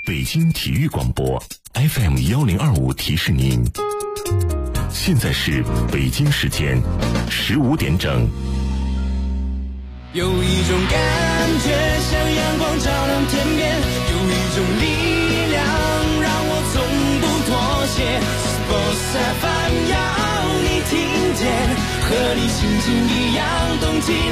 北京体育广播 FM1025提示您，现在是北京时间15点整。 有一种感觉像阳光照亮天边，有一种力量让我从不妥协。Sports FM 要你听见，和你心情一样动起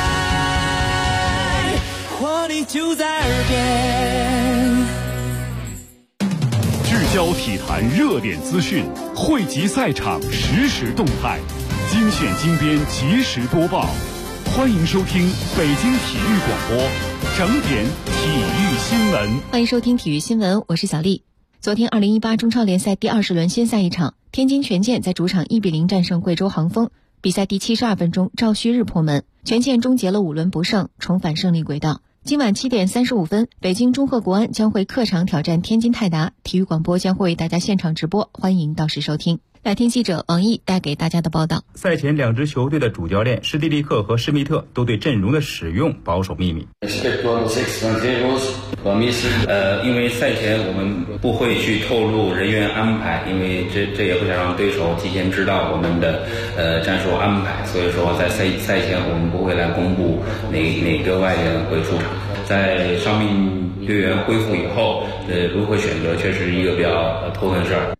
来，活力就在耳边。 聚焦体坛热点资讯，汇集赛场实时动态，精选精编及时播报。欢迎收听北京体育广播整点体育新闻。 欢迎收听体育新闻，我是小丽。昨天2018中超联赛第20轮先赛一场，天津权健在主场1-0战胜贵州杭丰。比赛第72分钟，赵旭日破门，权健终结了5轮不胜，重返胜利轨道。今晚7点35分，北京中赫国安将会客场挑战天津泰达，体育广播将会为大家现场直播，欢迎到时收听。来听记者王毅带给大家的报道。 赛前两支球队的主教练施蒂利克和施密特都对阵容的使用保守秘密。 因为赛前我们不会去透露人员安排，因为这也不想让对手提前知道我们的战术安排，所以说在赛前我们不会来公布哪个外援会出场。在伤病队员恢复以后，如何选择确实是一个比较头疼的事儿。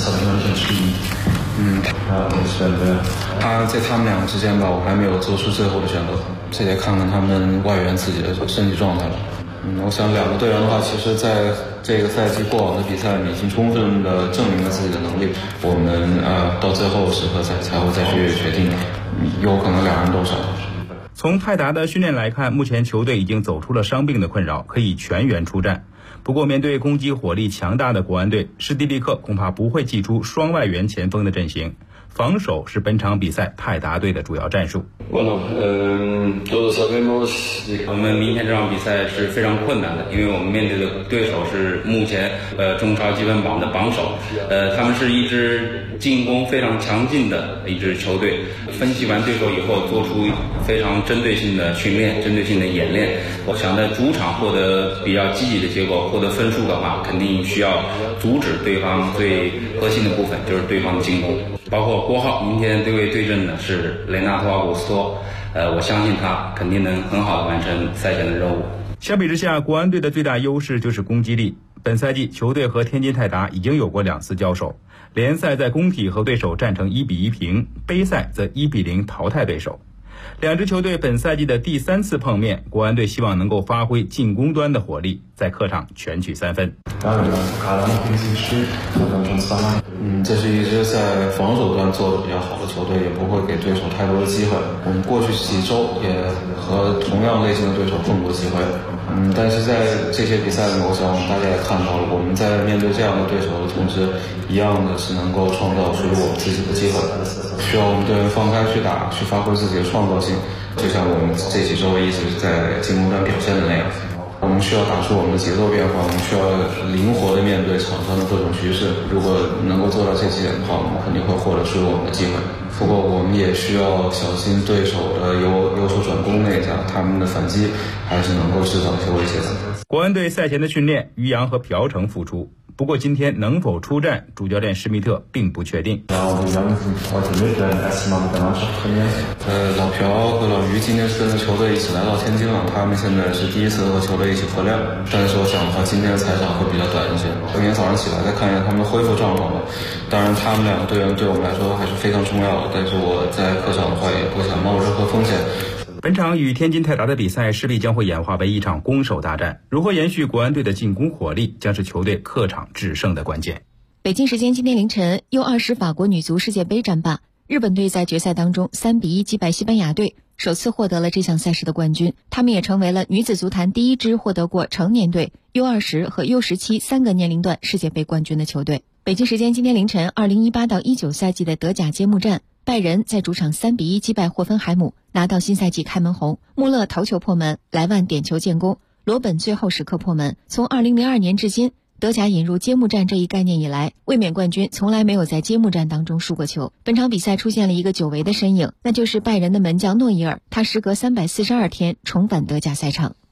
在他们两个之间吧，我还没有做出最后的选择，这得看看他们外援自己的身体状态了。我想两个队员的话，其实在这个赛季过往的比赛里已经充分的证明了自己的能力。我们到最后时刻才会再去决定，有可能两人都伤。 从泰达的训练来看，目前球队已经走出了伤病的困扰，可以全员出战。不过面对攻击火力强大的国安队，施蒂利克恐怕不会祭出双外援前锋的阵型，防守是本场比赛泰达队的主要战术。 我们明天这场比赛是非常困难的，因为我们面对的对手是目前中超积分榜的榜首，他们是一支进攻非常强劲的一支球队。分析完对手以后，做出非常针对性的训练、针对性的演练。我想在主场获得比较积极的结果，获得分数的话，肯定需要阻止对方最核心的部分，就是对方的进攻。包括郭浩明天对阵的是雷纳托·奥古斯托，我相信他肯定能很好的完成赛前的任务。 相比之下，国安队的最大优势就是攻击力。本赛季球队和天津泰达已经有过2次交手，联赛在工体和对手战成1-1平，杯赛则1-0淘汰对手。两支球队本赛季的第3次碰面，国安队希望能够发挥进攻端的火力，在客场全取3分。 这是一支在防守端做的比较好的球队，也不会给对手太多的机会。我们过去几周也和同样类型的对手碰过机会，但是在这些比赛里，我想大家也看到了，我们在面对这样的对手的同时，一样的是能够创造属于我们自己的机会。需要我们队员放开去打，去发挥自己的创造性，就像我们这几周一直在进攻端表现的那样。我们需要打出我们的节奏变化，我们需要灵活的面对场上的各种局势。如果能够做到这几点的话，我们肯定会获得属于我们的机会。不过我们也需要小心对手的由守转攻那一下，他们的反击还是能够制造一些威胁的。 国安队赛前的训练，于洋和朴成复出。不过今天能否出战，主教练施密特并不确定。 老朴和老于今天是跟着球队一起来到天津了，他们现在是第一次和球队一起合练。但是我想的话，今天的赛场会比较短一些。明天早上起来再看一下他们的恢复状况吧。当然，他们两个队员对我们来说还是非常重要的，但是我在客场的话也不想冒任何风险。 本场与天津泰达的比赛势必将会演化为一场攻守大战，如何延续国安队的进攻火力，将是球队客场制胜的关键。 北京时间今天凌晨，U20法国女足世界杯战罢，日本队在决赛当中3-1击败西班牙队，首次获得了这项赛事的冠军。他们也成为了女子足坛第一支获得过成年队、U20和 U17 3个年龄段世界杯冠军的球队。北京时间今天凌晨，2018到19赛季的德甲揭幕战，拜仁在主场3-1击败霍芬海姆，拿到新赛季开门红。穆勒头球破门，莱万点球建功，罗本最后时刻破门。从2002年至今，德甲引入揭幕战这一概念以来，卫冕冠军从来没有在揭幕战当中输过球。本场比赛出现了一个久违的身影，那就是拜仁的门将诺伊尔，他时隔342天重返德甲赛场。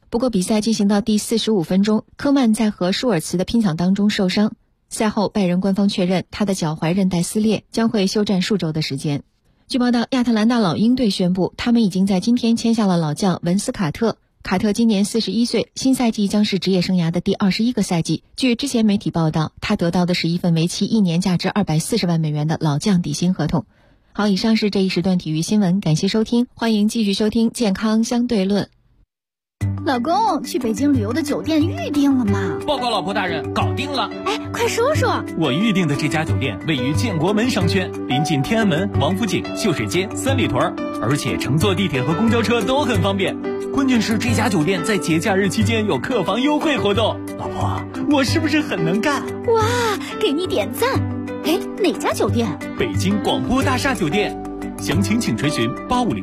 不过比赛进行到第45分钟，科曼在和舒尔茨的拼抢当中受伤。赛后拜仁官方确认他的脚踝韧带撕裂，将会休战数周的时间。据报道，亚特兰大老鹰队宣布，他们已经在今天签下了老将文斯卡特。卡特今年41岁，新赛季将是职业生涯的第21个赛季。据之前媒体报道，他得到的是一份为期1年价值240万美元的老将底薪合同。好，以上是这一时段体育新闻，感谢收听，欢迎继续收听健康相对论。 老公，去北京旅游的酒店预定了吗？ 报告老婆大人，搞定了。 哎，快说说。 我预定的这家酒店位于建国门商圈，临近天安门、王府井、秀水街、三里屯，而且乘坐地铁和公交车都很方便。关键是这家酒店在节假日期间有客房优惠活动。老婆，我是不是很能干？ 哇，给你点赞。哎，哪家酒店？ 北京广播大厦酒店。详情请垂询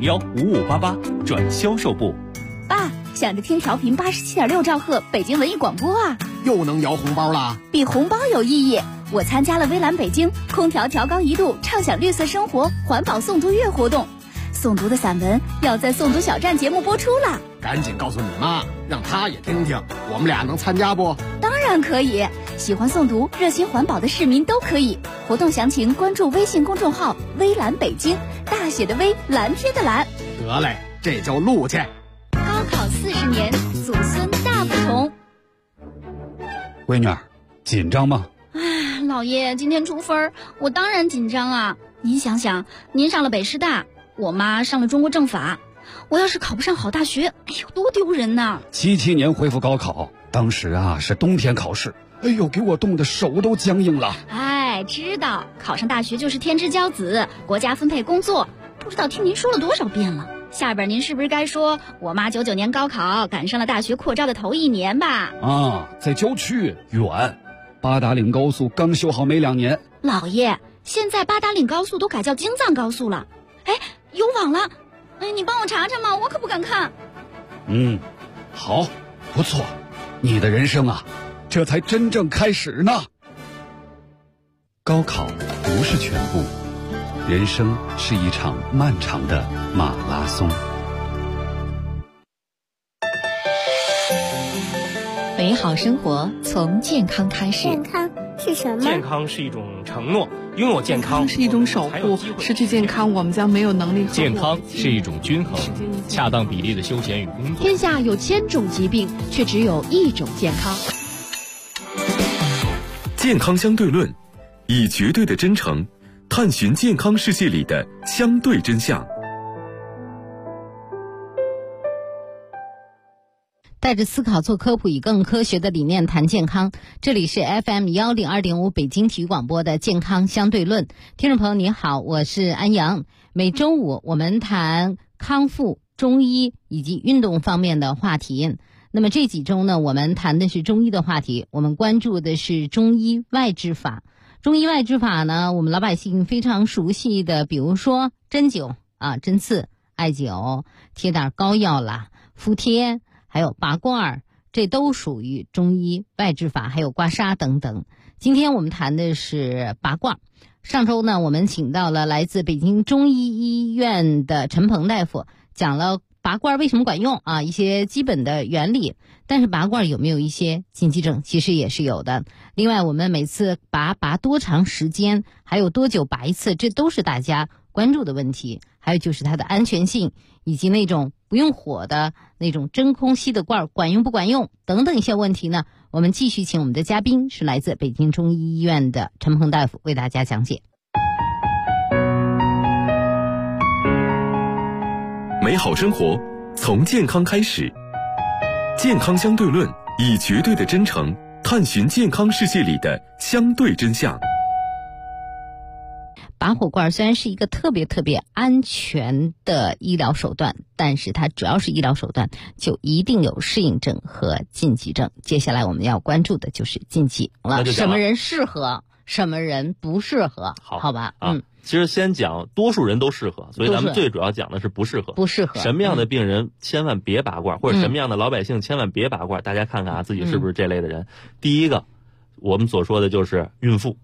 8501-5588转销售部。 爸，想着听调频87.6兆赫北京文艺广播啊， 又能摇红包啦！ 比红包有意义。我参加了微蓝北京空调调高1度畅享绿色生活环保诵读月活动，诵读的散文要在诵读小站节目播出了。 赶紧告诉你妈，让她也听听，我们俩能参加不？ 当然可以，喜欢诵读热心环保的市民都可以。活动详情关注微信公众号微蓝北京，大写的微，蓝天的蓝。 得嘞，这就录去。 高考40年，祖孙大不同。 闺女儿，紧张吗？ 哎，老爷，今天出分，我当然紧张啊。您想想，您上了北师大，我妈上了中国政法，我要是考不上好大学，哎呦，多丢人呐 ！77年恢复高考，当时啊是冬天考试，哎呦，给我冻得手都僵硬了。 哎，知道考上大学就是天之骄子，国家分配工作，不知道听您说了多少遍了。下边您是不是该说我妈99年高考赶上了大学扩招的头1年吧？ 啊，在郊区远，八达岭高速刚修好没2年。 老爷，现在八达岭高速都改叫京藏高速了。哎，有网了，哎，你帮我查查嘛，我可不敢看。 好，不错，你的人生啊，这才真正开始呢。高考不是全部，人生是一场漫长的马拉松。 美好生活从健康开始。 健康是什么？ 健康是一种承诺，拥有健康是一种守护，失去健康我们将没有能力呵护。 健康是一种均衡，恰当比例的休闲与工作。 天下有1000种疾病，却只有1种健康。 健康相对论，以绝对的真诚探寻健康世界里的相对真相。 带着思考做科普，以更科学的理念谈健康。这里是 FM 102.5北京体育广播的健康相对论。听众朋友你好，我是安阳。每周五我们谈康复、中医以及运动方面的话题。那么这几周呢，我们谈的是中医的话题，我们关注的是中医外治法。中医外治法呢，我们老百姓非常熟悉的，比如说针灸啊、针刺、艾灸、贴点膏药啦、敷贴，还有拔罐，这都属于中医外治法，还有刮痧等等。今天我们谈的是拔罐。上周呢，我们请到了来自北京中医医院的陈鹏大夫，讲了拔罐为什么管用啊，一些基本的原理。但是拔罐有没有一些禁忌症，其实也是有的。另外我们每次拔多长时间，还有多久拔一次，这都是大家关注的问题。还有就是它的安全性，以及那种不用火的那种真空吸的罐管用不管用等等一些问题呢，我们继续请我们的嘉宾是来自北京中医医院的陈鹏大夫为大家讲解。 美好生活从健康开始，健康相对论，以绝对的真诚探寻健康世界里的相对真相。 拔火罐虽然是一个特别安全的医疗手段，但是它主要是医疗手段，就一定有适应症和禁忌症。接下来我们要关注的就是禁忌了，什么人适合，什么人不适合，好吧？ 其实先讲多数人都适合，所以咱们最主要讲的是不适合。什么样的病人千万别拔罐，或者什么样的老百姓千万别拔罐，大家看看啊，自己是不是这类的人。第一个，我们所说的就是孕妇。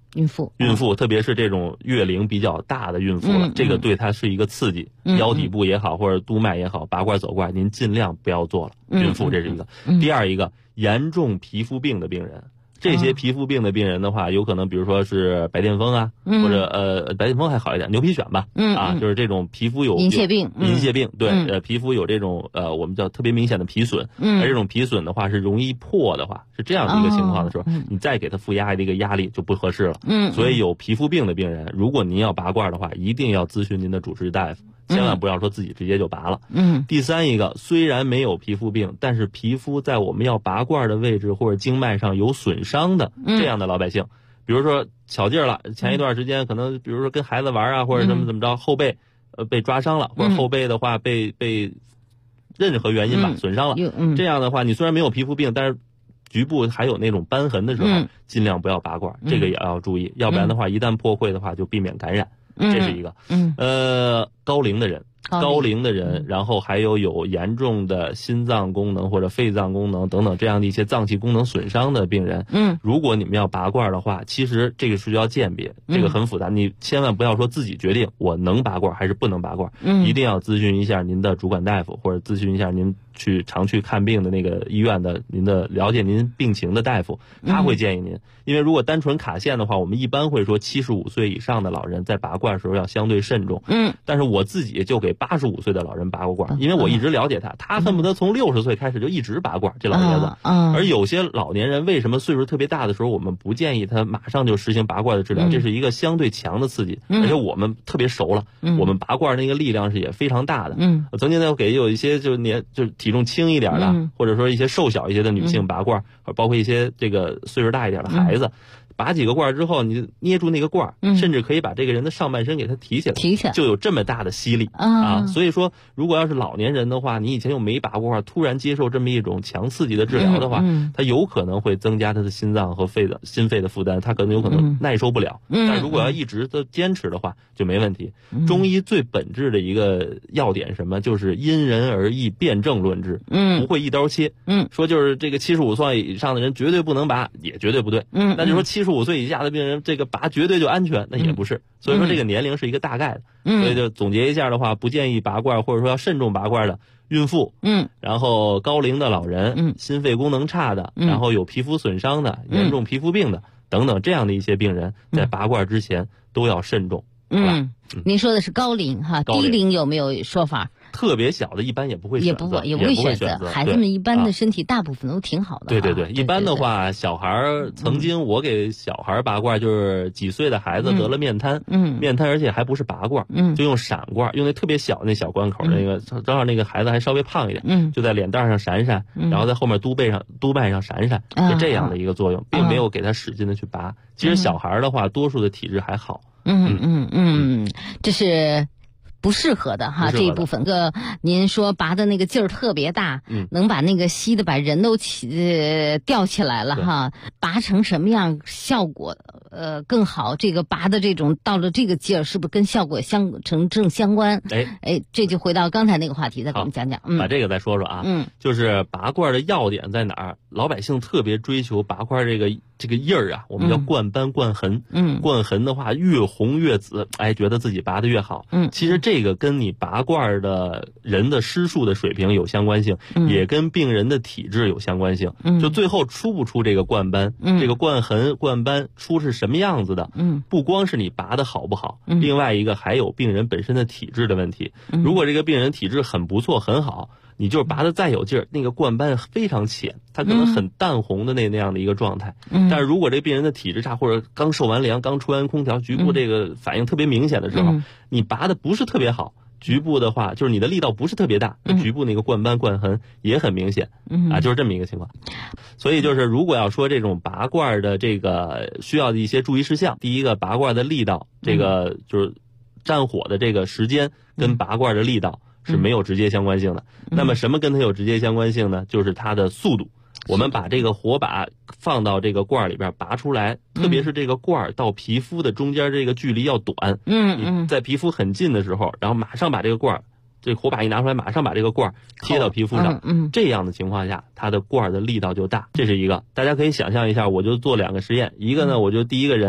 孕妇， 特别是这种月龄比较大的孕妇了，这个对她是一个刺激，腰底部也好或者督脉也好，拔罐走罐您尽量不要做了。孕妇这是一个。第二一个，严重皮肤病的病人。这些皮肤病的病人的话，有可能比如说是白癜风啊，或者白癜风还好一点，牛皮癣吧，就是这种皮肤有银屑病， 对，皮肤有这种我们叫特别明显的皮损，而这种皮损的话是容易破的话，是这样的一个情况的时候，你再给它负压这个压力就不合适了。所以有皮肤病的病人，如果您要拔罐的话，一定要咨询您的主治大夫。千万不要说自己直接就拔了。第三一个，虽然没有皮肤病，但是皮肤在我们要拔罐的位置或者经脉上有损伤的这样的老百姓，比如说巧劲儿了，前一段时间可能比如说跟孩子玩啊，或者怎么着，后背被抓伤了，或者后背的话被任何原因吧损伤了，这样的话你虽然没有皮肤病，但是局部还有那种斑痕的时候，尽量不要拔罐，这个也要注意，要不然的话一旦破溃的话就避免感染。这是一个。高龄的人，然后还有严重的心脏功能或者肺脏功能等等这样的一些脏器功能损伤的病人，如果你们要拔罐的话，其实这个是要鉴别，这个很复杂，你千万不要说自己决定我能拔罐还是不能拔罐，一定要咨询一下您的主管大夫，或者咨询一下您常去看病的那个医院的您的了解您病情的大夫，他会建议您。因为如果单纯卡线的话，我们一般会说75岁以上的老人在拔罐的时候要相对慎重。但是我自己就给85岁的老人拔过罐，因为我一直了解他恨不得从60岁开始就一直拔罐，这老爷子。而有些老年人为什么岁数特别大的时候，我们不建议他马上就实行拔罐的治疗，这是一个相对强的刺激，而且我们特别熟了，我们拔罐那个力量是也非常大的。我曾经呢给有一些就体重轻一点的，或者说一些瘦小一些的女性拔罐，包括一些这个岁数大一点的孩子，拔几个罐之后，你捏住那个罐，甚至可以把这个人的上半身给他提起来，就有这么大的吸力啊！所以说，如果要是老年人的话，你以前又没拔过罐，突然接受这么一种强刺激的治疗的话，他有可能会增加他的心脏和心肺的负担，他可能有可能耐受不了。但如果要一直都坚持的话，就没问题。中医最本质的一个要点什么，就是因人而异，辨证论治，不会一刀切。说就是这个75岁以上的人绝对不能拔，也绝对不对。那就说75岁以下的病人，这个拔绝对就安全，那也不是。所以说这个年龄是一个大概的。所以就总结一下的话，不建议拔罐，或者说要慎重拔罐的孕妇，然后高龄的老人，心肺功能差的，然后有皮肤损伤的，严重皮肤病的等等这样的一些病人，在拔罐之前都要慎重。 您说的是高龄哈，低龄有没有说法？ 特别小的一般也不会选择， 也不会选择。孩子们一般的身体大部分都挺好的。 对，一般的话，小孩曾经我给小孩拔罐，就是几岁的孩子得了面瘫，面瘫而且还不是拔罐，就用闪罐，用那特别小那小关口那个，正好那个孩子还稍微胖一点，就在脸蛋上闪闪，然后在后面督脉上闪闪，是这样的一个作用，并没有给他使劲的去拔。其实小孩的话，多数的体质还好。 这是不适合的哈，这一部分您说拔的那个劲儿特别大，能把那个吸的把人都吊起来了哈，拔成什么样效果更好？这个拔的这种到了这个劲儿，是不是跟效果正相关？这就回到刚才那个话题，再给我们讲讲。 把这个再说说啊，就是拔罐的要点在哪儿？老百姓特别追求拔罐这个印儿啊，我们叫冠斑冠痕。冠痕的话越红越紫，觉得自己拔得越好。其实这个跟你拔罐的人的施术的水平有相关性，也跟病人的体质有相关性。就最后出不出这个冠斑，这个冠痕、冠斑出是什么样子的？不光是你拔得好不好，另外一个还有病人本身的体质的问题。如果这个病人体质很不错很好，你就是拔得再有劲儿，那个冠斑非常浅，它可能很淡红的那样的一个状态。但是如果这病人的体质差，或者刚受完凉，刚吹完空调，局部这个反应特别明显的时候，你拔的不是特别好，局部的话就是你的力道不是特别大，局部那个冠斑冠痕也很明显。就是这么一个情况。所以就是如果要说这种拔罐的这个需要的一些注意事项，第一个，拔罐的力道，这个就是战火的这个时间跟拔罐的力道是没有直接相关性的。那么什么跟它有直接相关性呢？就是它的速度。我们把这个火把放到这个罐里边拔出来，特别是这个罐到皮肤的中间这个距离要短。你在皮肤很近的时候，然后马上把这个罐，这火把一拿出来，马上把这个罐贴到皮肤上。这样的情况下，它的罐的力道就大。这是一个，大家可以想象一下，我就做2个实验。一个呢，我就第一个人，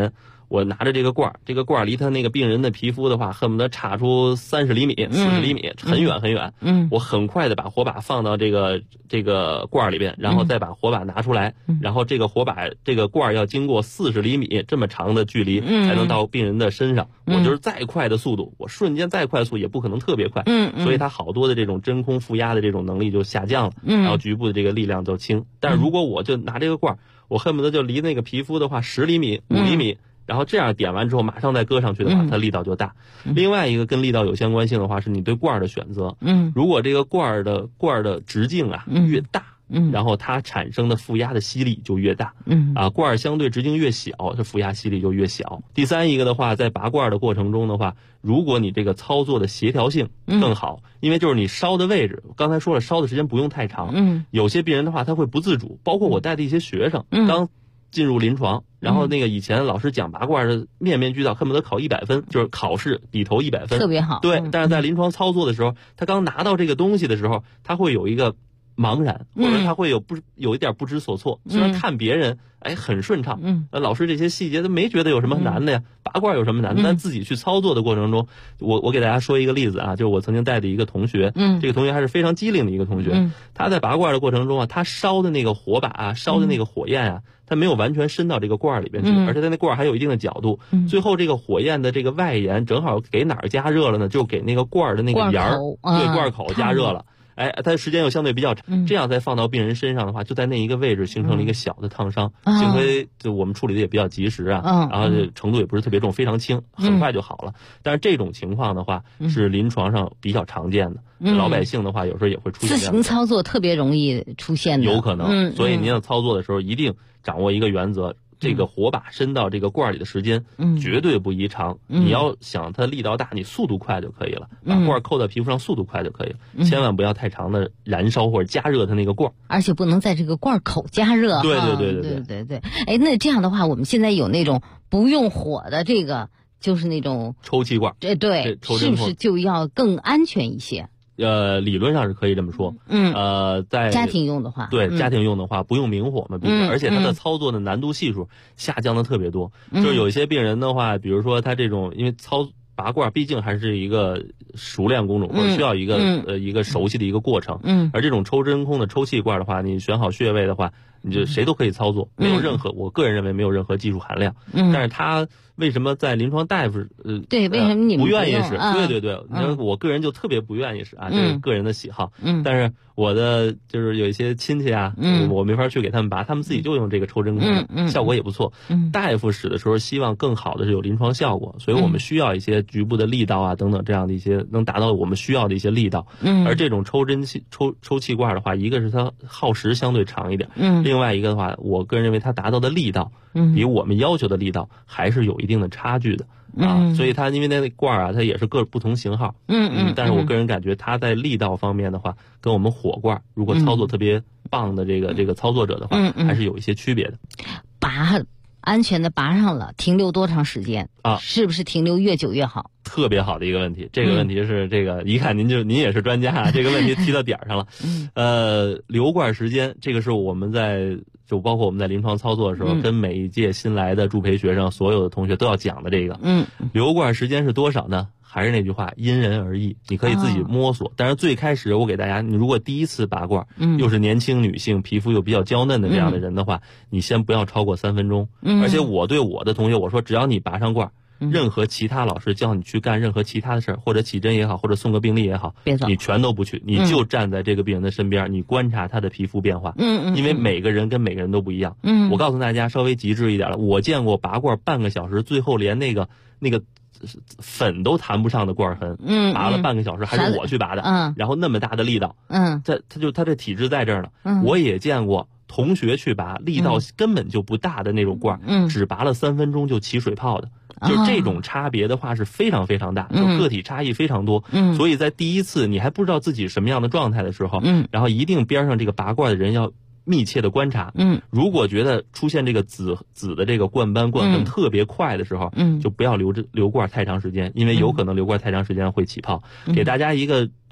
我拿着这个罐儿，这个罐儿离他那个病人的皮肤的话，恨不得差出30厘米、40厘米，很远很远。我很快的把火把放到这个罐儿里边，然后再把火把拿出来，然后这个罐儿要经过40厘米这么长的距离才能到病人的身上。我就是再快的速度，我瞬间再快速也不可能特别快。所以它好多的这种真空负压的这种能力就下降了，然后局部的这个力量就轻。但是如果我就拿这个罐儿，我恨不得就离那个皮肤的话10厘米、5厘米。然后这样点完之后，马上再搁上去的话，它力道就大。另外一个跟力道有相关性的话，是你对罐儿的选择。如果这个罐儿的直径啊越大，然后它产生的负压的吸力就越大。罐儿相对直径越小，这负压吸力就越小。第三一个的话，在拔罐儿的过程中的话，如果你这个操作的协调性更好，因为就是你烧的位置，刚才说了，烧的时间不用太长。有些病人的话，他会不自主，包括我带的一些学生，刚进入临床，然后那个以前老师讲拔罐的面面俱到，恨不得考100分，就是考试笔头100分， 特别好。 对，但是在临床操作的时候，他刚拿到这个东西的时候，他会有一个茫然，或者他会有一点不知所措。虽然看别人很顺畅，老师这些细节都没觉得有什么难的呀，拔罐有什么难的？但自己去操作的过程中，我给大家说一个例子啊，就是我曾经带的一个同学，这个同学还是非常机灵的一个同学，他在拔罐的过程中啊，他烧的那个火把啊，烧的那个火焰啊，它没有完全伸到这个罐里边去，而且它那罐还有一定的角度，最后这个火焰的这个外沿正好给哪儿加热了呢？就给那个罐的那个沿儿，对，罐口加热了。它时间又相对比较长，这样再放到病人身上的话，就在那一个位置形成了一个小的烫伤。幸亏就我们处理的也比较及时啊，然后程度也不是特别重，非常轻，很快就好了。但是这种情况的话，是临床上比较常见的，老百姓的话有时候也会出现。 自行操作特别容易出现的， 有可能。所以您要操作的时候，一定掌握一个原则。这个火把伸到这个罐里的时间，绝对不宜长。你要想它力道大，你速度快就可以了，把罐扣到皮肤上，速度快就可以了。千万不要太长的燃烧或者加热它那个罐， 而且不能在这个罐口加热。 对。 那这样的话，我们现在有那种不用火的这个，就是那种抽气罐， 对，是不是就要更安全一些？ 理论上是可以这么说。在家庭用的话， 对，家庭用的话不用明火嘛，而且它的操作的难度系数下降的特别多。就是有一些病人的话，比如说他这种，因为拔罐毕竟还是一个熟练工种，或者需要一个熟悉的一个过程。而这种抽真空的抽气罐的话，你选好穴位的话，你就谁都可以操作，没有任何，我个人认为没有任何技术含量。但是它为什么在临床大夫对，为什么你们不愿意使？对，我个人就特别不愿意使啊，这是个人的喜好。但是我的就是有一些亲戚啊，我没法去给他们拔，他们自己就用这个抽真空，效果也不错。大夫使的时候希望更好的是有临床效果，所以我们需要一些局部的力道啊等等这样的一些能达到我们需要的一些力道。而这种抽气罐的话，一个是它耗时相对长一点，另外一个的话，我个人认为它达到的力道比我们要求的力道还是有一定的差距的。所以它因为那罐啊，它也是各不同型号。但是我个人感觉它在力道方面的话，跟我们火罐如果操作特别棒的这个操作者的话，还是有一些区别的。 安全的拔上了，停留多长时间啊？是不是停留越久越好？ 特别好的一个问题，这个问题是一看您也是专家啊，这个问题提到点儿上了。留罐时间，这个是我们就包括我们在临床操作的时候，跟每一届新来的助培学生，所有的同学都要讲的这个。留罐时间是多少呢？还是那句话，因人而异，你可以自己摸索。但是最开始我给大家，你如果第一次拔罐，又是年轻女性，皮肤又比较娇嫩的这样的人的话，你先不要超过3分钟。而且我对我的同学我说，只要你拔上罐，任何其他老师叫你去干任何其他的事儿，或者起针也好，或者送个病历也好，你全都不去，你就站在这个病人的身边，你观察他的皮肤变化。因为每个人跟每个人都不一样。我告诉大家稍微极致一点了，我见过拔罐半个小时，最后连那个粉都弹不上的罐痕，拔了半个小时，还是我去拔的，然后那么大的力道，他这体质在这儿呢。我也见过同学去拔，力道根本就不大的那种罐，只拔了3分钟就起水泡的，就这种差别的话是非常非常大，就个体差异非常多。所以在第一次你还不知道自己什么样的状态的时候，然后一定边上这个拔罐的人要密切的观察。如果觉得出现这个紫的这个冠斑冠痕特别快的时候，就不要留罐太长时间，因为有可能留罐太长时间会起泡。给大家一个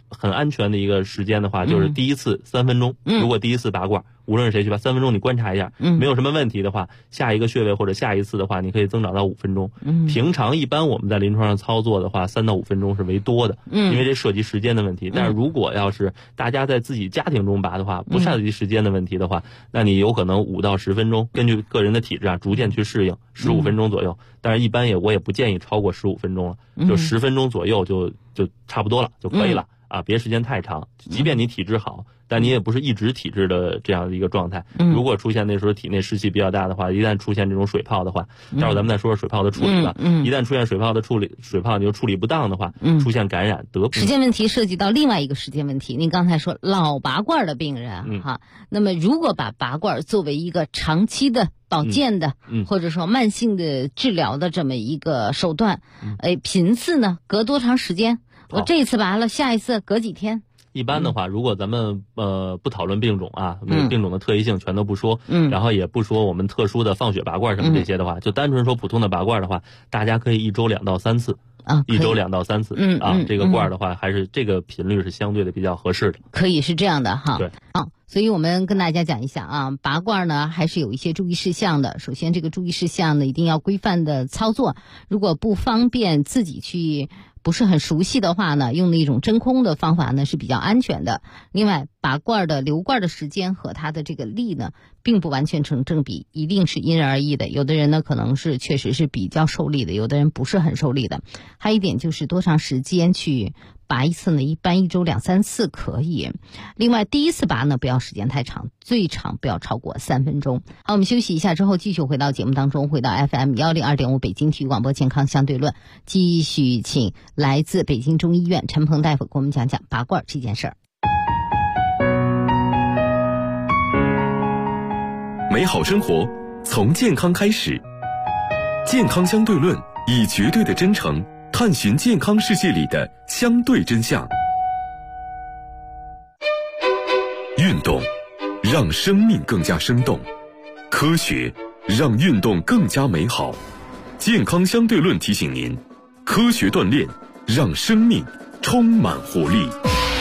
很安全的一个时间的话，就是第一次3分钟。如果第一次拔罐，无论是谁去拔3分钟，你观察一下，没有什么问题的话，下一个穴位或者下一次的话，你可以增长到5分钟。平常一般我们在临床上操作的话，3到5分钟是为多的，因为这涉及时间的问题。但是如果要是大家在自己家庭中拔的话，不涉及时间的问题的话，那你有可能5到10分钟，根据个人的体质啊，逐渐去适应15分钟左右。但是一般我也不建议超过15分钟了，就10分钟左右就差不多了，就可以了。别时间太长，即便你体质好，但你也不是一直体质的这样的一个状态。如果出现那时候体内湿气比较大的话，一旦出现这种水泡的话，待会儿咱们再说说水泡的处理吧。一旦出现水泡你就处理不当的话，出现感染时间问题涉及到另外一个时间问题。您刚才说老拔罐的病人哈，那么如果把拔罐作为一个长期的保健的，或者说慢性的治疗的这么一个手段，频次呢，隔多长时间？我这一次拔了，下一次隔几天？ 一般的话，如果咱们不讨论病种啊，病种的特异性全都不说，然后也不说我们特殊的放血拔罐什么这些的话，就单纯说普通的拔罐的话，大家可以1周2到3次。1周2到3次这个罐的话，还是这个频率是相对的比较合适的。 可以是这样的哈。 对。 所以我们跟大家讲一下啊，拔罐呢还是有一些注意事项的。首先，这个注意事项呢一定要规范的操作，如果不方便自己去不是很熟悉的话呢，用那种真空的方法呢是比较安全的。另外，拔罐的留罐的时间和它的这个力呢，并不完全成正比，一定是因人而异的。有的人呢可能是确实是比较受力的，有的人不是很受力的。还有一点就是多长时间去拔一次呢？一般1周2、3次可以。另外，第一次拔呢不要时间太长，最长不要超过3分钟。好，我们休息一下之后继续回到节目当中，回到 FM 102.5北京体育广播健康相对论，继续请来自北京中医院陈鹏大夫给我们讲讲拔罐这件事儿。 美好生活从健康开始，健康相对论以绝对的真诚探寻健康世界里的相对真相。运动让生命更加生动，科学让运动更加美好。健康相对论提醒您，科学锻炼让生命充满活力。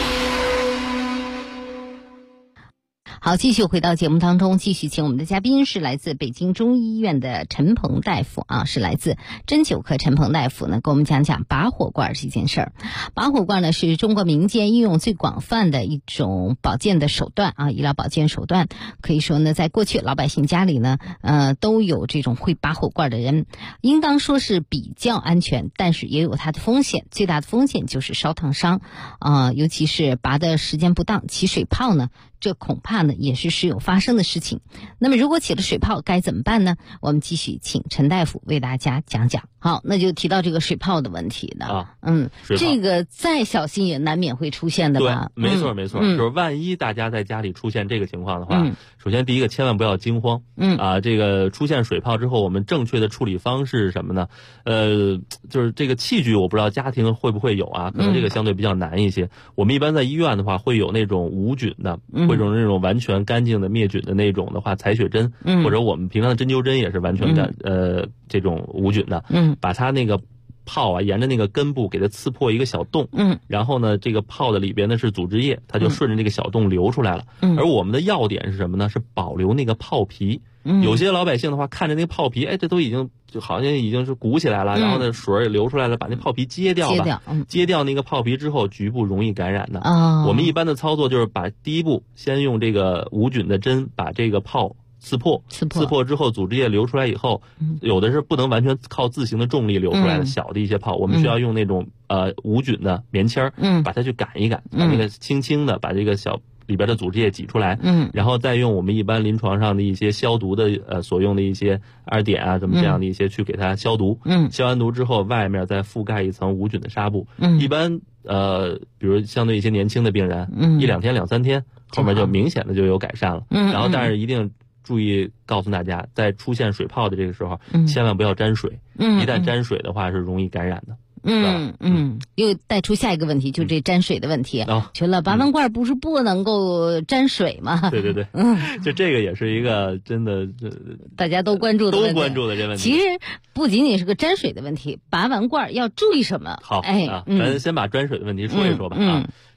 好，继续回到节目当中，继续请我们的嘉宾是来自北京中医院的陈鹏大夫啊，是来自针灸科陈鹏大夫呢，给我们讲讲拔火罐这件事儿。拔火罐呢是中国民间应用最广泛的一种保健的手段啊，医疗保健手段。可以说呢，在过去老百姓家里呢，都有这种会拔火罐的人，应当说是比较安全，但是也有它的风险。最大的风险就是烧烫伤尤其是拔的时间不当，起水泡呢，这恐怕呢也是时有发生的事情。那么如果起了水泡该怎么办呢？我们继续请陈大夫为大家讲讲。好，那就提到这个水泡的问题的这个再小心也难免会出现的吧？ 对，没错没错，就是万一大家在家里出现这个情况的话，首先第一个千万不要惊慌。这个出现水泡之后，我们正确的处理方式是什么呢？就是这个器具我不知道家庭会不会有啊，可能这个相对比较难一些。我们一般在医院的话会有那种无菌的，会有那种完全干净的灭菌的那种的话，采血针，或者我们平常的针灸针也是完全这种无菌的，把它那个泡啊，沿着那个根部给它刺破一个小洞，然后呢，这个泡的里边呢是组织液，它就顺着这个小洞流出来了。而我们的要点是什么呢？是保留那个泡皮。有些老百姓的话，看着那个泡皮，这都已经就好像已经是鼓起来了，然后呢水也流出来了，把那泡皮揭掉吧，揭掉那个泡皮之后，局部容易感染的。我们一般的操作就是把第一步先用这个无菌的针把这个泡刺破之后，组织液流出来以后，有的是不能完全靠自行的重力流出来的小的一些泡，我们需要用那种无菌的棉签把它去擀一擀，把那个轻轻的把这个小里边的组织液挤出来，然后再用我们一般临床上的一些消毒的所用的一些2点啊，怎么这样的一些去给它消毒。消完毒之后，外面再覆盖一层无菌的纱布。一般比如相对一些年轻的病人，1、2天、2、3天，后面就明显的就有改善了。然后但是一定注意告诉大家，在出现水泡的这个时候，千万不要沾水。一旦沾水的话，是容易感染的。 又带出下一个问题，就这沾水的问题。觉得拔完罐不是不能够沾水吗？ 对对对，就这个也是一个真的大家都关注的问题。 都关注的这问题。 其实不仅仅是个沾水的问题，拔完罐要注意什么？ 好，咱先把沾水的问题说一说吧。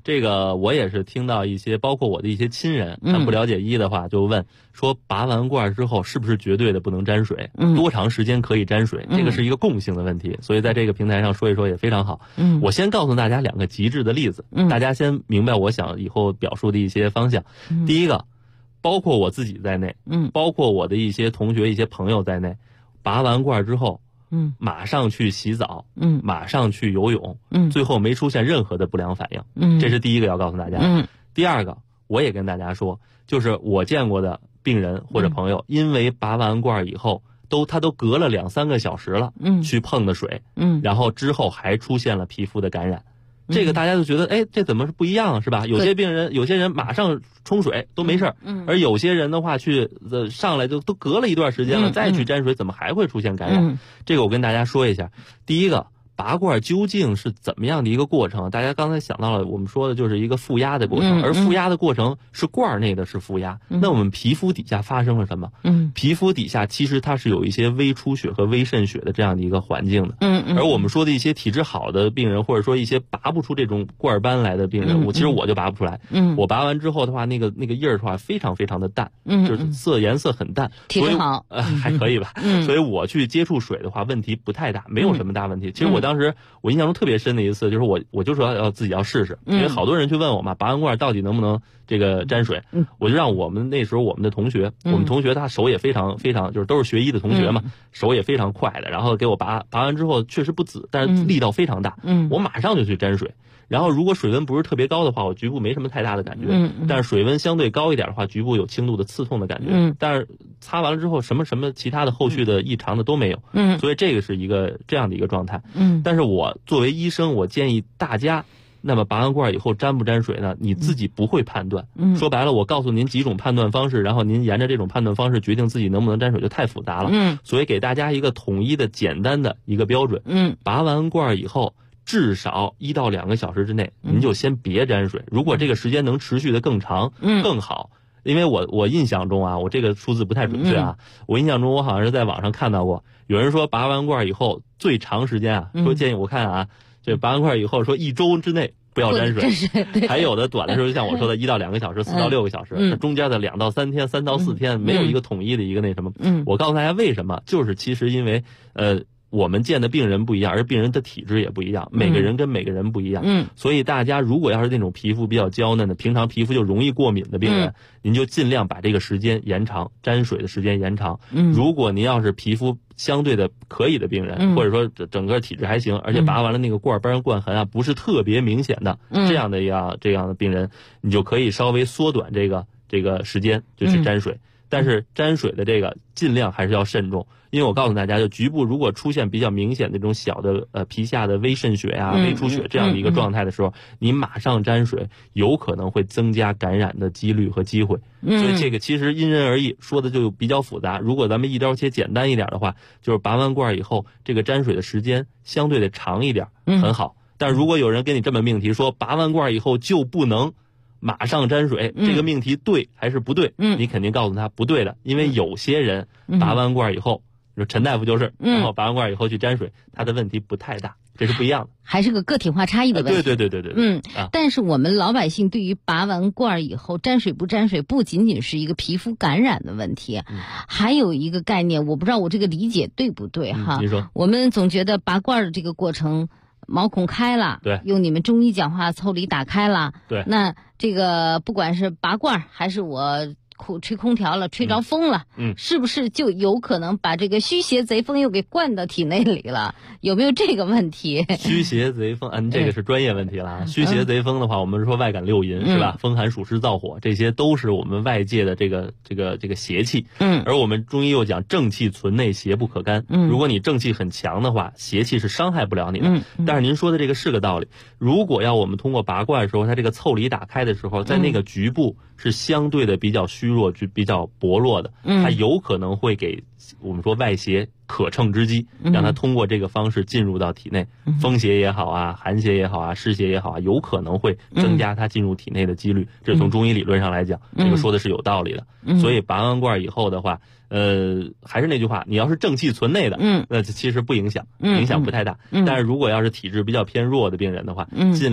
这个我也是听到一些，包括我的一些亲人，他不了解医的话，就问说拔完罐之后是不是绝对的不能沾水？多长时间可以沾水？这个是一个共性的问题，所以在这个平台上说一说也非常好。我先告诉大家2个极致的例子，大家先明白我想以后表述的一些方向。第一个，包括我自己在内，包括我的一些同学、一些朋友在内，拔完罐之后，马上去洗澡，马上去游泳，最后没出现任何的不良反应，这是第一个要告诉大家。第二个，我也跟大家说，就是我见过的病人或者朋友，因为拔完罐以后，他都隔了2-3个小时了，去碰的水，然后之后还出现了皮肤的感染。这个大家就觉得，哎，这怎么是不一样是吧？有些病人，有些人马上冲水都没事，而有些人的话上来就都隔了一段时间了，再去沾水，怎么还会出现感染？这个我跟大家说一下。第一个，拔罐究竟是怎么样的一个过程？大家刚才想到了，我们说的就是一个负压的过程，而负压的过程是罐内的是负压，那我们皮肤底下发生了什么？皮肤底下其实它是有一些微出血和微渗血的这样的一个环境的，而我们说的一些体质好的病人，或者说一些拔不出这种罐斑来的病人，其实我就拔不出来，我拔完之后的话，那个印儿的话非常非常的淡，就是颜色很淡， 体质好， 还可以吧，所以我去接触水的话，问题不太大，没有什么大问题。其实当时我印象中特别深的一次，就是我就说要自己要试试，因为好多人去问我嘛，拔完罐到底能不能这个沾水？我就让我们那时候我们的同学，我们同学他手也非常非常，就是都是学医的同学嘛，手也非常快的，然后给我拔完之后确实不紫，但是力道非常大，我马上就去沾水。然后如果水温不是特别高的话，我局部没什么太大的感觉，但是水温相对高一点的话，局部有轻度的刺痛的感觉，但是擦完了之后什么其他的后续的异常的都没有，所以这个是一个这样的一个状态。但是我作为医生，我建议大家，那么拔完罐以后沾不沾水呢？你自己不会判断。说白了，我告诉您几种判断方式，然后您沿着这种判断方式决定自己能不能沾水，就太复杂了。所以给大家一个统一的简单的一个标准。拔完罐以后，至少1到2个小时之内，您就先别沾水。如果这个时间能持续的更长，更好。因为我印象中啊，我这个数字不太准确啊，我印象中我好像是在网上看到过，有人说拔完罐以后最长时间啊，说建议我看啊，这拔完罐以后说1周之内不要沾水，还有的短的时候像我说的1到2个小时，4到6个小时，中间的2到3天，3到4天，没有一个统一的一个那什么。我告诉大家为什么，就是其实因为我们见的病人不一样，而病人的体质也不一样，每个人跟每个人不一样，所以大家如果要是那种皮肤比较娇嫩的，平常皮肤就容易过敏的病人，您就尽量把这个时间延长，沾水的时间延长。如果您要是皮肤相对的可以的病人，或者说整个体质还行，而且拔完了那个罐斑灌痕啊不是特别明显的，这样的病人，你就可以稍微缩短这个时间，就去沾水。但是沾水的这个尽量还是要慎重，因为我告诉大家，就局部如果出现比较明显的这种小的皮下的微渗血啊、微出血这样的一个状态的时候，你马上沾水，有可能会增加感染的几率和机会。所以这个其实因人而异，说的就比较复杂。如果咱们一刀切简单一点的话，就是拔完罐以后，这个沾水的时间相对的长一点，很好。但是如果有人跟你这么命题说，拔完罐以后就不能马上沾水，这个命题对还是不对？你肯定告诉他不对的，因为有些人拔完罐以后，陈大夫就是，然后拔完罐以后去沾水，他的问题不太大，这是不一样的， 还是个个体化差异的问题。 对。 但是我们老百姓对于拔完罐以后沾水不沾水，不仅仅是一个皮肤感染的问题，还有一个概念，我不知道我这个理解对不对哈？ 你说， 我们总觉得拔罐的这个过程，毛孔开了， 对， 用你们中医讲话，腠理打开了， 对， 那这个不管是拔罐还是我吹空调了，吹着风了，是不是就有可能把这个虚邪贼风又给灌到体内里了？有没有这个问题？ 虚邪贼风，这个是专业问题了啊。虚邪贼风的话，我们说外感六淫是吧？风寒暑湿燥火，这些都是我们外界的这个邪气。而我们中医又讲正气存内，邪不可干。如果你正气很强的话，邪气是伤害不了你的。但是您说的这个是个道理。如果要我们通过拔罐的时候，它这个腠理打开的时候，在那个局部是相对的比较虚弱、比较薄弱的，它有可能会给我们说外邪可乘之机，让它通过这个方式进入到体内。风邪也好啊，寒邪也好啊，湿邪也好啊，有可能会增加它进入体内的几率。这是从中医理论上来讲，这个说的是有道理的。所以拔完罐以后的话，还是那句话，你要是正气存内的，那其实不影响，影响不太大。但是如果要是体质比较偏弱的病人的话，尽量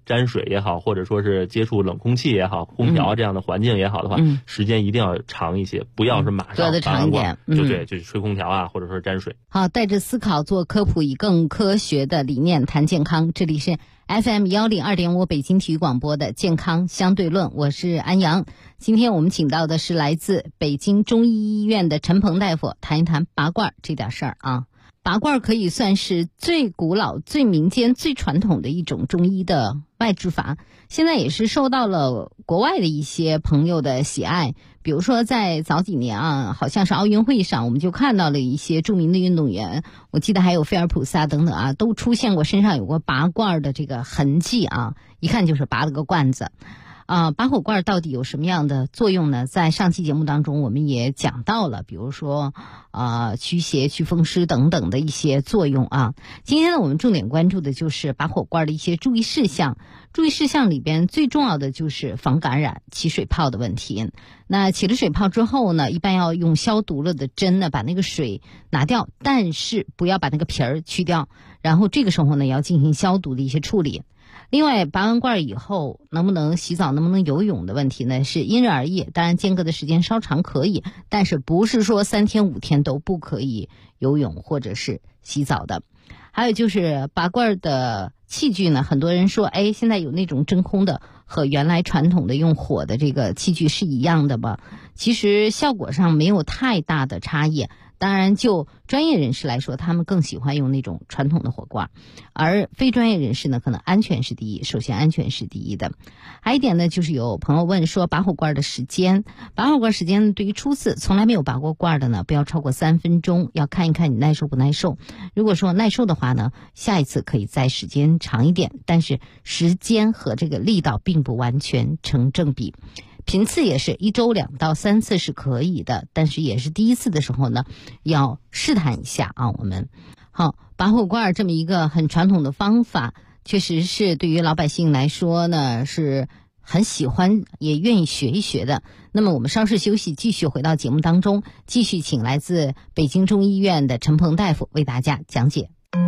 沾水也好，或者说是接触冷空气也好，空调这样的环境也好的话，时间一定要长一些，不要是马上长一点， 就吹空调啊，或者说沾水。 好，带着思考做科普，以更科学的理念谈健康。这里是 FM 102.5北京体育广播的健康相对论，我是安阳。今天我们请到的是来自北京中医医院的陈鹏大夫，谈一谈拔罐这点事儿啊。拔罐可以算是最古老、最民间、最传统的一种中医的外治法，现在也是受到了国外的一些朋友的喜爱。比如说在早几年啊，好像是奥运会上，我们就看到了一些著名的运动员，我记得还有菲尔普斯啊等等啊，都出现过身上有过拔罐的这个痕迹啊，一看就是拔了个罐子。拔火罐到底有什么样的作用呢？在上期节目当中我们也讲到了，比如说驱邪祛风湿等等的一些作用啊。今天呢，我们重点关注的就是拔火罐的一些注意事项。注意事项里边最重要的就是防感染、起水泡的问题。那起了水泡之后呢，一般要用消毒了的针呢把那个水拿掉，但是不要把那个皮儿去掉，然后这个时候呢要进行消毒的一些处理。另外，拔完罐以后能不能洗澡、能不能游泳的问题呢，是因人而异。当然间隔的时间稍长可以，但是不是说3天5天都不可以游泳或者是洗澡的。还有就是拔罐的器具呢，很多人说现在有那种真空的和原来传统的用火的这个器具是一样的吧？其实效果上没有太大的差异。当然就专业人士来说，他们更喜欢用那种传统的火罐，而非专业人士呢，可能安全是第一，首先安全是第一的。还有一点呢，就是有朋友问说拔火罐的时间，拔火罐时间对于初次从来没有拔过罐的呢，不要超过3分钟，要看一看你耐受不耐受。如果说耐受的话呢，下一次可以再时间长一点，但是时间和这个力道并不完全成正比。频次也是1周2到3次是可以的，但是也是第一次的时候呢，要试探一下啊。我们好，拔火罐这么一个很传统的方法，确实是对于老百姓来说呢是很喜欢，也愿意学一学的。那么我们稍事休息，继续回到节目当中，继续请来自北京中医院的陈鹏大夫为大家讲解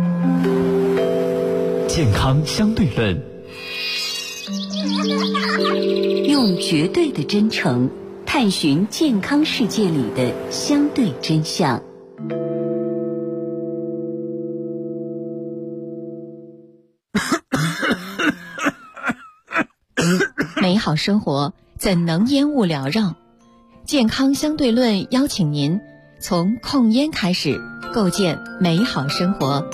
健康相对论。 用绝对的真诚探寻健康世界里的相对真相。 美好生活怎能烟雾缭绕？健康相对论邀请您从控烟开始，构建美好生活。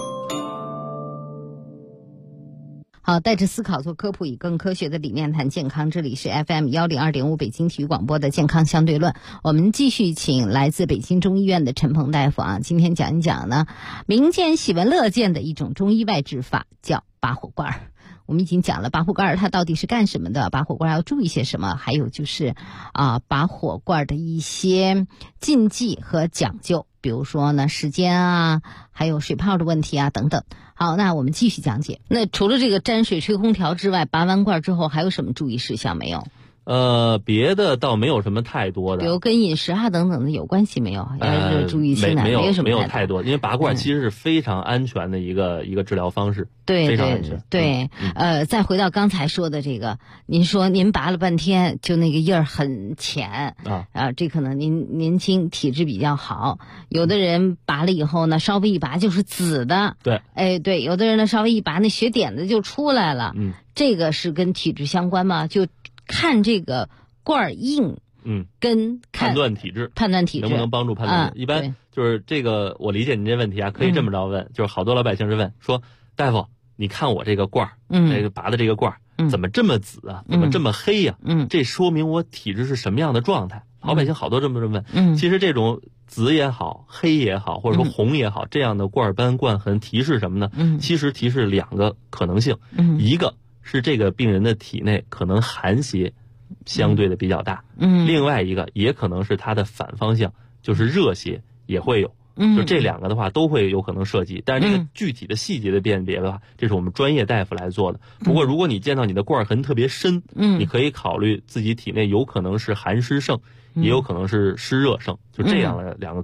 好，带着思考做科普，以更科学的理念谈健康。这里是 FM 102.5北京体育广播的健康相对论。我们继续请来自北京中医院的陈鹏大夫啊，今天讲一讲呢民间喜闻乐见的一种中医外治法，叫拔火罐。我们已经讲了拔火罐它到底是干什么的，拔火罐要注意些什么，还有就是拔火罐的一些禁忌和讲究，比如说呢时间啊，还有水泡的问题啊等等。好，那我们继续讲解。那除了这个沾水吹空调之外，拔完罐之后还有什么注意事项没有？ 别的倒没有什么太多的， 比如跟饮食啊等等的有关系没有？要是注意些呢？ 没有太多，因为拔罐其实是非常安全的一个治疗方式， 对， 非常安全。 对，再回到刚才说的这个，您说您拔了半天，就那个印儿很浅这可能您年轻体质比较好，有的人拔了以后呢，稍微一拔就是紫的， 对， 对，有的人呢稍微一拔那血点子就出来了，这个是跟体质相关吗？就看这个罐硬，跟判断体质能不能帮助判断。一般就是这个，我理解您这问题啊，可以这么着问，就是好多老百姓是问说，大夫，你看我这个罐这个拔的这个罐怎么这么紫啊，怎么这么黑呀？这说明我体质是什么样的状态？老百姓好多这么问。其实这种紫也好，黑也好，或者说红也好，这样的罐斑冠痕提示什么呢？其实提示2个可能性，一个是这个病人的体内可能寒邪相对的比较大，另外一个也可能是他的反方向，就是热邪也会有，就这2个的话都会有可能涉及，但是这个具体的细节的辨别的话，这是我们专业大夫来做的。不过如果你见到你的罐痕特别深，你可以考虑自己体内有可能是寒湿盛，也有可能是湿热盛，就这样的2个可能。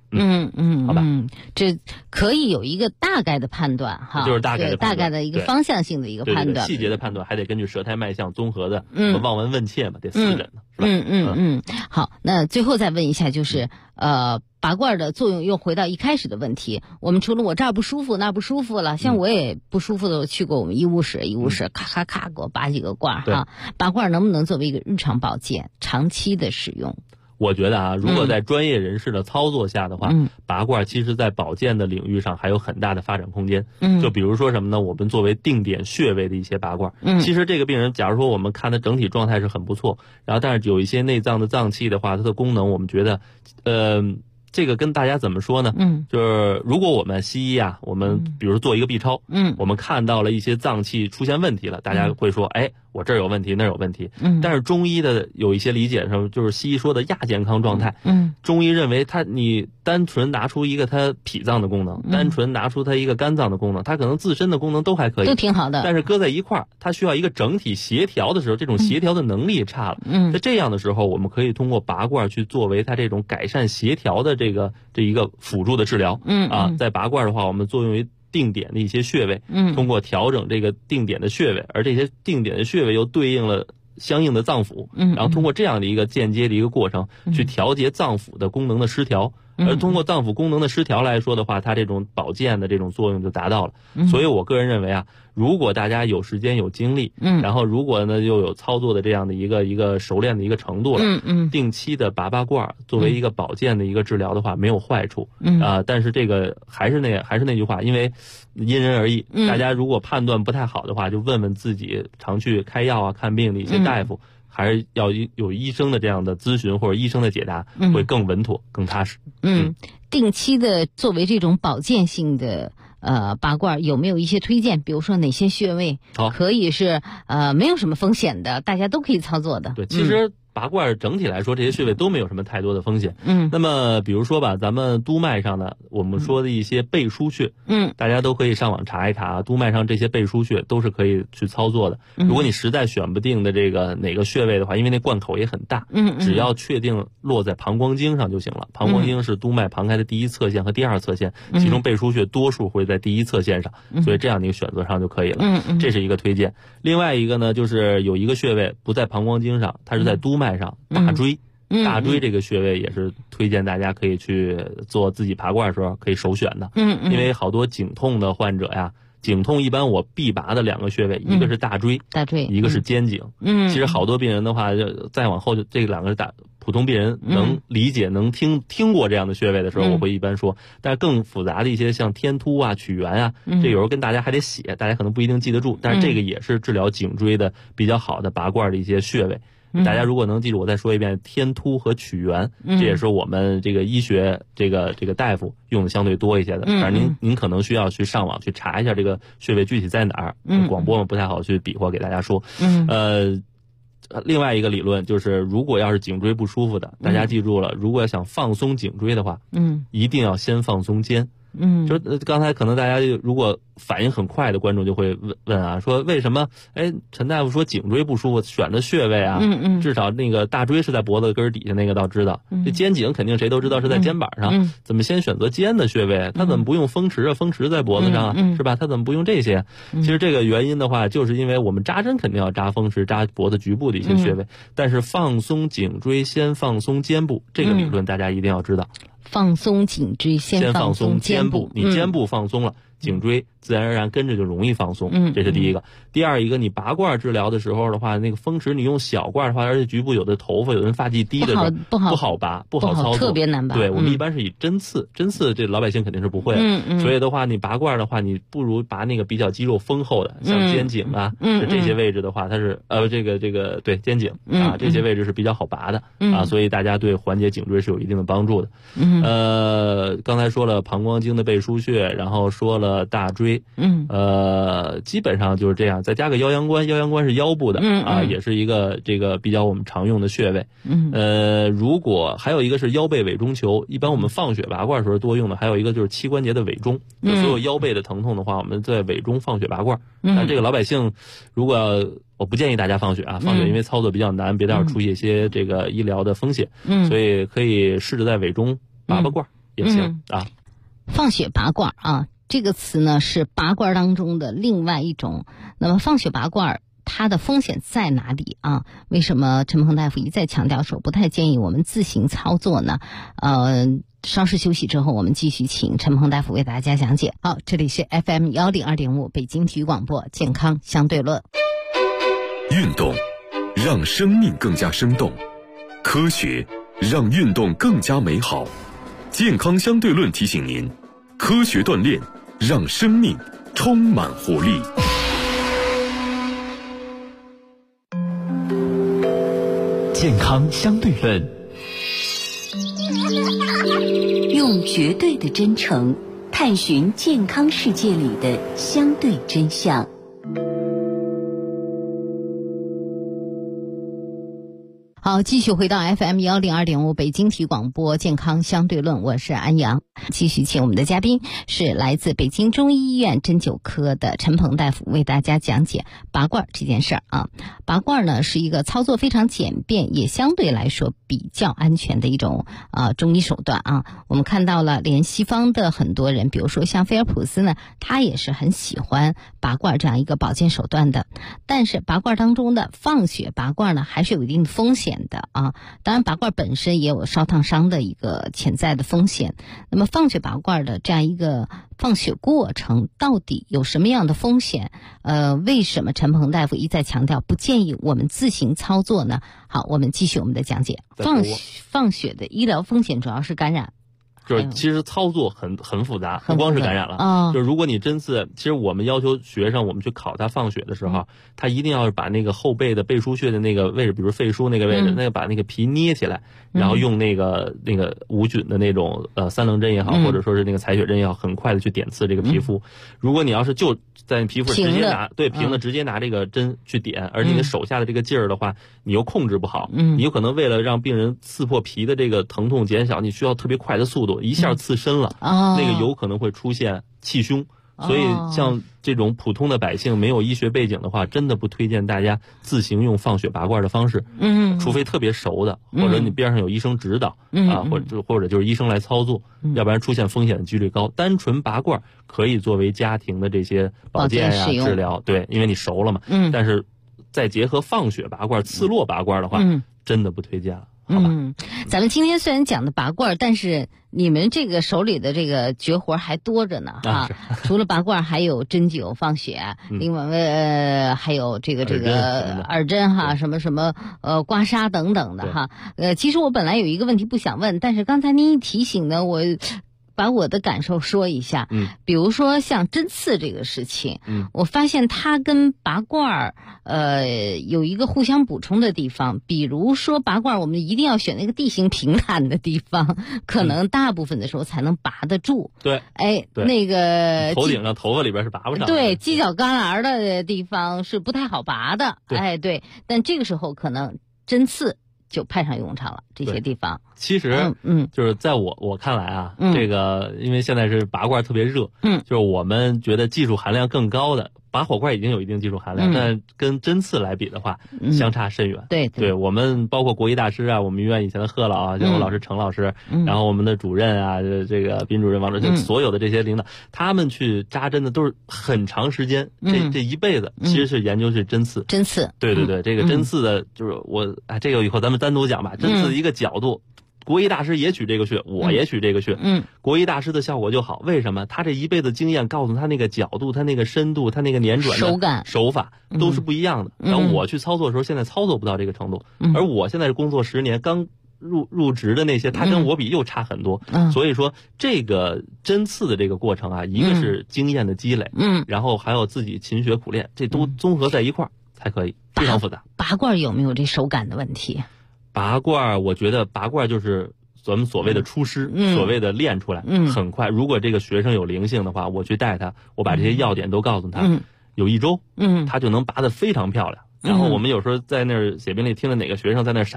好吧， 这可以有一个大概的判断哈， 就是大概的一个方向性的一个判断， 细节的判断还得根据舌苔脉象综合的，望闻问切嘛，得细诊呢，是吧？ 好，那最后再问一下，就是拔罐的作用又回到一开始的问题，我们除了我这儿不舒服那儿不舒服了，像我也不舒服的，我去过我们医务室咔咔咔给我拔几个罐哈，拔罐能不能作为一个日常保健长期的使用？ 我觉得啊，如果在专业人士的操作下的话，拔罐其实在保健的领域上还有很大的发展空间。就比如说什么呢？我们作为定点穴位的一些拔罐，其实这个病人，假如说我们看他整体状态是很不错，然后但是有一些内脏的脏器的话，它的功能我们觉得，这个跟大家怎么说呢？就是如果我们西医啊，我们比如做一个 B 超，我们看到了一些脏器出现问题了，大家会说，哎，我这儿有问题，那儿有问题。但是中医的有一些理解上，就是西医说的亚健康状态。中医认为你单纯拿出一个它脾脏的功能，单纯拿出它一个肝脏的功能，它可能自身的功能都还可以， 都挺好的。 但是搁在一块儿，它需要一个整体协调的时候，这种协调的能力差了。在这样的时候，我们可以通过拔罐去作为它这种改善协调的这一个辅助的治疗。在拔罐的话，我们作用于定点的一些穴位，通过调整这个定点的穴位，而这些定点的穴位又对应了相应的脏腑，然后通过这样的一个间接的一个过程，去调节脏腑的功能的失调。而通过脏腑功能的失调来说的话，它这种保健的这种作用就达到了。所以我个人认为啊，如果大家有时间有精力，然后如果呢又有操作的这样的一个熟练的一个程度了，定期的拔罐作为一个保健的一个治疗的话，没有坏处。但是这个还是那句话，因为因人而异，大家如果判断不太好的话，就问问自己常去开药啊看病的一些大夫。还是要有医生的这样的咨询或者医生的解答，会更稳妥、更踏实。 定期的作为这种保健性的拔罐，有没有一些推荐？比如说哪些穴位可以是没有什么风险的，大家都可以操作的？ 对，其实拔罐整体来说，这些穴位都没有什么太多的风险。那么比如说吧，咱们督脉上呢，我们说的一些背腧穴，大家都可以上网查一查，督脉上这些背腧穴都是可以去操作的。如果你实在选不定的这个哪个穴位的话，因为那罐口也很大，只要确定落在膀胱经上就行了。膀胱经是督脉旁开的第一侧线和第二侧线，其中背腧穴多数会在第一侧线上，所以这样的一个选择上就可以了。这是一个推荐。另外一个呢，就是有一个穴位不在膀胱经上，它是在督脉上，大椎。大椎这个穴位也是推荐大家可以去做自己拔罐的时候可以首选的。因为好多颈痛的患者呀，颈痛一般我必拔的两个穴位，一个是大椎，一个是肩颈。其实好多病人的话，再往后就这两个普通病人能理解、能听过这样的穴位的时候，我会一般说。但是更复杂的一些像天突啊、曲源啊，这有时候跟大家还得写，大家可能不一定记得住。但是这个也是治疗颈椎的比较好的拔罐的一些穴位。大家如果能记住，我再说一遍，天突和曲源，这也是我们这个医学这个大夫用的相对多一些的。反正您可能需要去上网去查一下这个穴位具体在哪儿。广播嘛不太好去比划给大家说。另外一个理论就是，如果要是颈椎不舒服的，大家记住了，如果要想放松颈椎的话，一定要先放松肩。就刚才可能大家如果反应很快的观众就会问啊，说为什么陈大夫说颈椎不舒服选的穴位啊，至少那个大椎是在脖子根底下，那个倒知道，这肩颈肯定谁都知道是在肩膀上，怎么先选择肩的穴位？他怎么不用风池啊？风池在脖子上啊，是吧？他怎么不用这些？其实这个原因的话，就是因为我们扎针肯定要扎风池、扎脖子局部的一些穴位，但是放松颈椎先放松肩部，这个理论大家一定要知道。 放松颈椎先放松肩部， 你肩部放松了，颈椎自然而然跟着就容易放松。这是第一个。第二一个，你拔罐治疗的时候的话，那个风池你用小罐的话，而且局部有的头发、有的人发际低的时候不好拔，不好操作， 特别难拔。 对，我们一般是以针刺，这老百姓肯定是不会的。所以的话，你拔罐的话，你不如拔那个比较肌肉丰厚的，像肩颈啊，这些位置的话，它是对肩颈啊这些位置是比较好拔的啊，所以大家对缓解颈椎是有一定的帮助的。刚才说了膀胱经的背腧穴，然后说了大椎，基本上就是这样，再加个腰阳关，腰阳关是腰部的也是一个这个比较我们常用的穴位。如果还有一个是腰背委中求，一般我们放血拔罐的时候多用的，还有一个就是膝关节的委中，所有腰背的疼痛的话，我们在委中放血拔罐。但这个老百姓如果我不建议大家放血啊，放血因为操作比较难，别待会儿出现一些这个医疗的风险，所以可以试着在委中拔罐。 也行啊。 放血拔罐啊，这个词呢是拔罐当中的另外一种。那么放血拔罐它的风险在哪里啊？为什么陈鹏大夫一再强调说不太建议我们自行操作呢？稍事休息之后，我们继续请陈鹏大夫为大家讲解。好，这里是 FM 102.5北京体育广播健康相对论。 运动让生命更加生动，科学让运动更加美好。健康相对论提醒您，科学锻炼让生命充满活力。 健康相对论， 用绝对的真诚探寻健康世界里的相对真相。 好，继续回到 FM 102.5北京体育广播健康相对论，我是安阳。继续请我们的嘉宾是来自北京中医医院针灸科的陈鹏大夫，为大家讲解拔罐这件事儿啊。拔罐呢是一个操作非常简便，也相对来说比较安全的一种中医手段啊。我们看到了，连西方的很多人，比如说像菲尔普斯呢，他也是很喜欢拔罐这样一个保健手段的。但是拔罐当中的放血拔罐呢，还是有一定的风险的啊。当然拔罐本身也有烧烫伤的一个潜在的风险。那么放血拔罐的这样一个放血过程到底有什么样的风险？为什么陈鹏大夫一再强调不建议我们自行操作呢？好，我们继续我们的讲解。放血的医疗风险主要是感染。 就是其实操作很复杂，不光是感染了。就如果你针刺，其实我们要求学生，我们去考他放血的时候，他一定要把那个后背的背腧穴的那个位置，比如肺腧那个位置，那个把那个皮捏起来，然后用那个无菌的那种3棱针也好，或者说是那个采血针也好，很快的去点刺这个皮肤。如果你要是就在皮肤直接拿平的直接拿这个针去点，而你的手下的这个劲儿的话，你又控制不好，你有可能为了让病人刺破皮的这个疼痛减小，你需要特别快的速度。一下刺深了，那个有可能会出现气胸，所以像这种普通的百姓没有医学背景的话，真的不推荐大家自行用放血拔罐的方式，除非特别熟的，或者你边上有医生指导或者就是医生来操作，要不然出现风险的几率高。单纯拔罐可以作为家庭的这些保健呀治疗，对，因为你熟了嘛，但是再结合放血拔罐、刺络拔罐的话，真的不推荐了。 咱们今天虽然讲的拔罐，但是你们这个手里的这个绝活还多着呢哈。除了拔罐，还有针灸、放血，另外还有这个耳针哈，什么刮痧等等的哈。其实我本来有一个问题不想问，但是刚才您一提醒呢，我把我的感受说一下。比如说像针刺这个事情，我发现它跟拔罐有一个互相补充的地方。比如说拔罐，我们一定要选那个地形平坦的地方，可能大部分的时候才能拔得住。 对， 那个头顶上头发里边是拔不上的。 对，犄角旮旯的地方是不太好拔的。对，但这个时候可能针刺就派上用场了，这些地方。 其实，就是在我看来啊，这个因为现在是拔罐特别热，就是我们觉得技术含量更高的拔火罐已经有一定技术含量，但跟针刺来比的话，相差甚远。对，我们包括国医大师啊，我们医院以前的贺老啊，像我老师、程老师，然后我们的主任啊，这个宾主任王主任，所有的这些领导，他们去扎针的都是很长时间，这一辈子其实是研究是针刺。对，这个针刺的，就是这个以后咱们单独讲吧。针刺的一个角度，国医大师也取这个穴，我也取这个穴。国医大师的效果就好，为什么？他这一辈子经验告诉他那个角度、他那个深度、他那个捻转的手法都是不一样的。然后我去操作的时候，现在操作不到这个程度，而我现在是工作10年，刚入职的那些，他跟我比又差很多。所以说这个针刺的这个过程啊，一个是经验的积累，然后还有自己勤学苦练，这都综合在一块儿才可以，非常复杂。 拔罐有没有这手感的问题？ 拔罐，我觉得拔罐就是咱们所谓的出师，所谓的练出来，很快。如果这个学生有灵性的话，我去带他，我把这些要点都告诉他，有1周，他就能拔得非常漂亮。然后我们有时候在那儿写病历，听了哪个学生在那儿闪罐，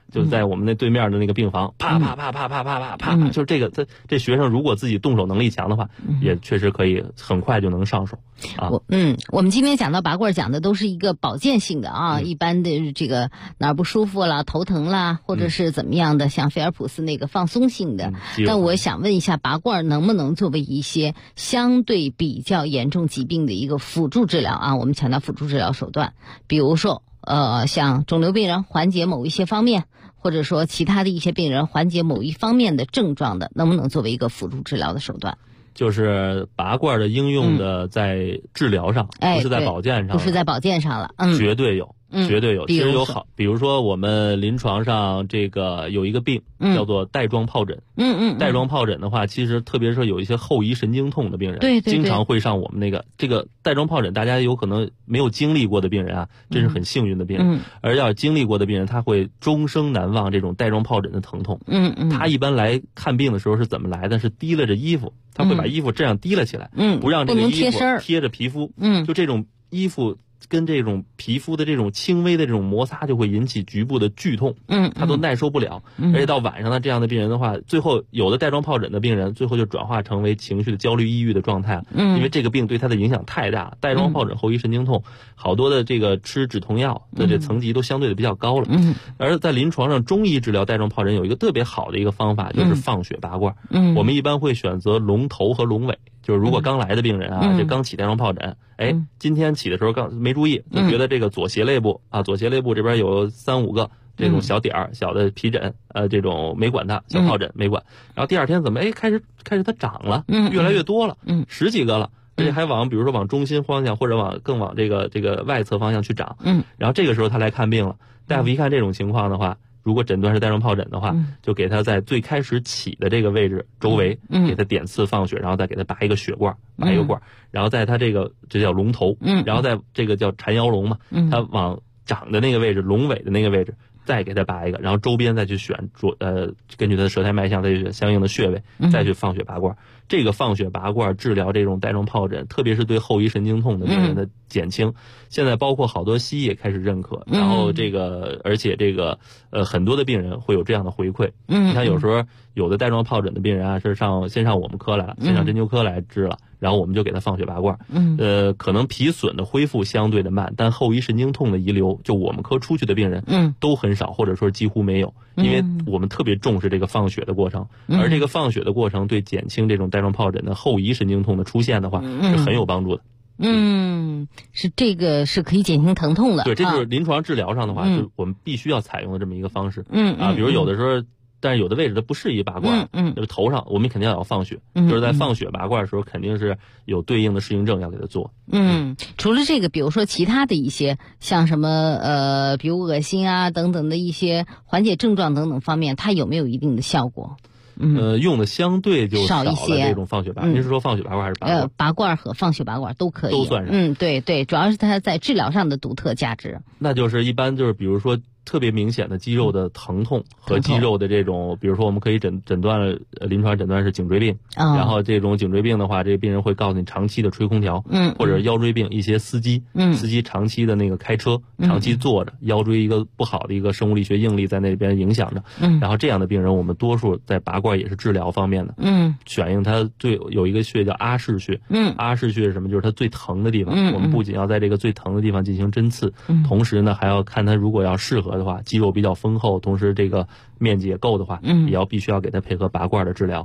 就在我们那对面的那个病房，啪啪啪啪啪啪啪啪，就这个这学生如果自己动手能力强的话，也确实可以很快就能上手啊。 我们今天讲到拔罐，讲的都是一个保健性的啊，一般的这个哪儿不舒服啦、头疼啦，或者是怎么样的，像菲尔普斯那个放松性的。但我想问一下，拔罐能不能作为一些相对比较严重疾病的一个辅助治疗啊？我们强调辅助治疗手段，比如说像肿瘤病人缓解某一些方面，或者说其他的一些病人缓解某一方面的症状的，能不能作为一个辅助治疗的手段？ 就是拔罐的应用的在治疗上，不是在保健上， 不是在保健上了， 绝对有。绝对有，其实有好，比如说我们临床上这个有一个病叫做带状疱疹。带状疱疹的话，其实特别是有一些后遗神经痛的病人，对，经常会上我们那个这个带状疱疹，大家有可能没有经历过的病人啊，真是很幸运的病人。而要经历过的病人，他会终生难忘这种带状疱疹的疼痛。他一般来看病的时候是怎么来的？是提拉着衣服，他会把衣服这样提了起来，不让这个衣服贴着皮肤。就这种衣服跟这种皮肤的这种轻微的这种摩擦就会引起局部的剧痛，他都耐受不了。而且到晚上呢，这样的病人的话，最后有的带状疱疹的病人，最后就转化成为情绪的焦虑、抑郁的状态，因为这个病对他的影响太大。带状疱疹后遗神经痛，好多的这个吃止痛药的这层级都相对的比较高了。而在临床上，中医治疗带状疱疹有一个特别好的一个方法，就是放血拔罐。我们一般会选择龙头和龙尾。就是如果刚来的病人啊，这刚起带状疱疹，今天起的时候刚没注意，就觉得这个左斜肋部啊，左斜肋部这边有3、5个这种小点儿、小的皮疹，这种没管它，小疱疹没管。然后第二天怎么开始它长了，越来越多了，10几个了，而且还比如说往中心方向或者更往这个外侧方向去长。然后这个时候他来看病了，大夫一看这种情况的话，如果诊断是带状疱疹的话，就给他在最开始起的这个位置周围，给他点刺放血，然后再给他拔一个血罐，拔一个罐，然后在他这叫龙头，然后在这个叫缠腰龙嘛，他往长的那个位置，龙尾的那个位置，再给他拔一个，然后周边再去选根据他的舌苔脉象，再去相应的穴位，再去放血拔罐。这个放血拔罐治疗这种带状疱疹，特别是对后遗神经痛的病人的减轻，现在包括好多西医也开始认可。然后而且很多的病人会有这样的回馈。你看有时候有的带状疱疹的病人啊，是先上我们科来了，先上针灸科来治了，然后我们就给他放血拔罐。可能皮损的恢复相对的慢，但后遗神经痛的遗留，就我们科出去的病人，都很少，或者说几乎没有，因为我们特别重视这个放血的过程，而这个放血的过程对减轻这种带状疱疹的后遗神经痛的出现的话，是很有帮助的。 是这个是可以减轻疼痛的。 对，这就是临床治疗上的话，就是我们必须要采用的这么一个方式。比如有的时候，但是有的位置它不适宜拔罐，就是头上我们肯定要放血，就是在放血拔罐的时候，肯定是有对应的适应症要给它做。 除了这个，比如说其他的一些像什么比如恶心啊等等的一些缓解症状等等方面，它有没有一定的效果？ 用的相对就少一些。 这种放血拔，您是说放血拔罐还是拔罐？ 拔罐和放血拔罐都可以， 都算上。 对，主要是它在治疗上的独特价值。 那就是一般就是比如说特别明显的肌肉的疼痛和肌肉的这种，比如说我们可以诊断临床诊断是颈椎病，然后这种颈椎病的话，这个病人会告诉你长期的吹空调，或者腰椎病，一些司机长期的那个开车，长期坐着，腰椎一个不好的一个生物力学应力在那边影响着，然后这样的病人我们多数在拔罐也是治疗方面的，选用它有一个穴叫阿是穴，阿是穴是什么？就是它最疼的地方，我们不仅要在这个最疼的地方进行针刺，同时呢还要看它如果要适合的话，肌肉比较丰厚，同时这个面积也够的话，也必须要给它配合拔罐的治疗。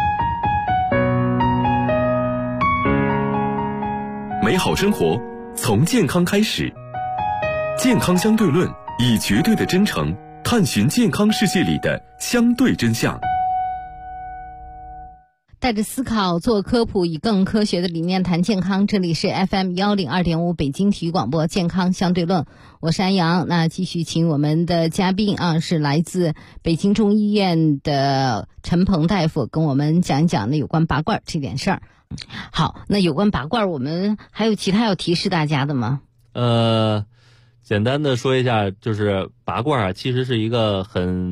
美好生活从健康开始，健康相对论以绝对的真诚探寻健康世界里的相对真相。 带着思考做科普，以更科学的理念谈健康。这里是 FM102.5 北京体育广播健康相对论，我是安阳。那继续请我们的嘉宾是来自北京中医院的陈鹏大夫，跟我们讲一讲有关拔罐这点事儿。好，那有关拔罐，我们还有其他要提示大家的吗？ 简单的说一下，就是拔罐其实是一个很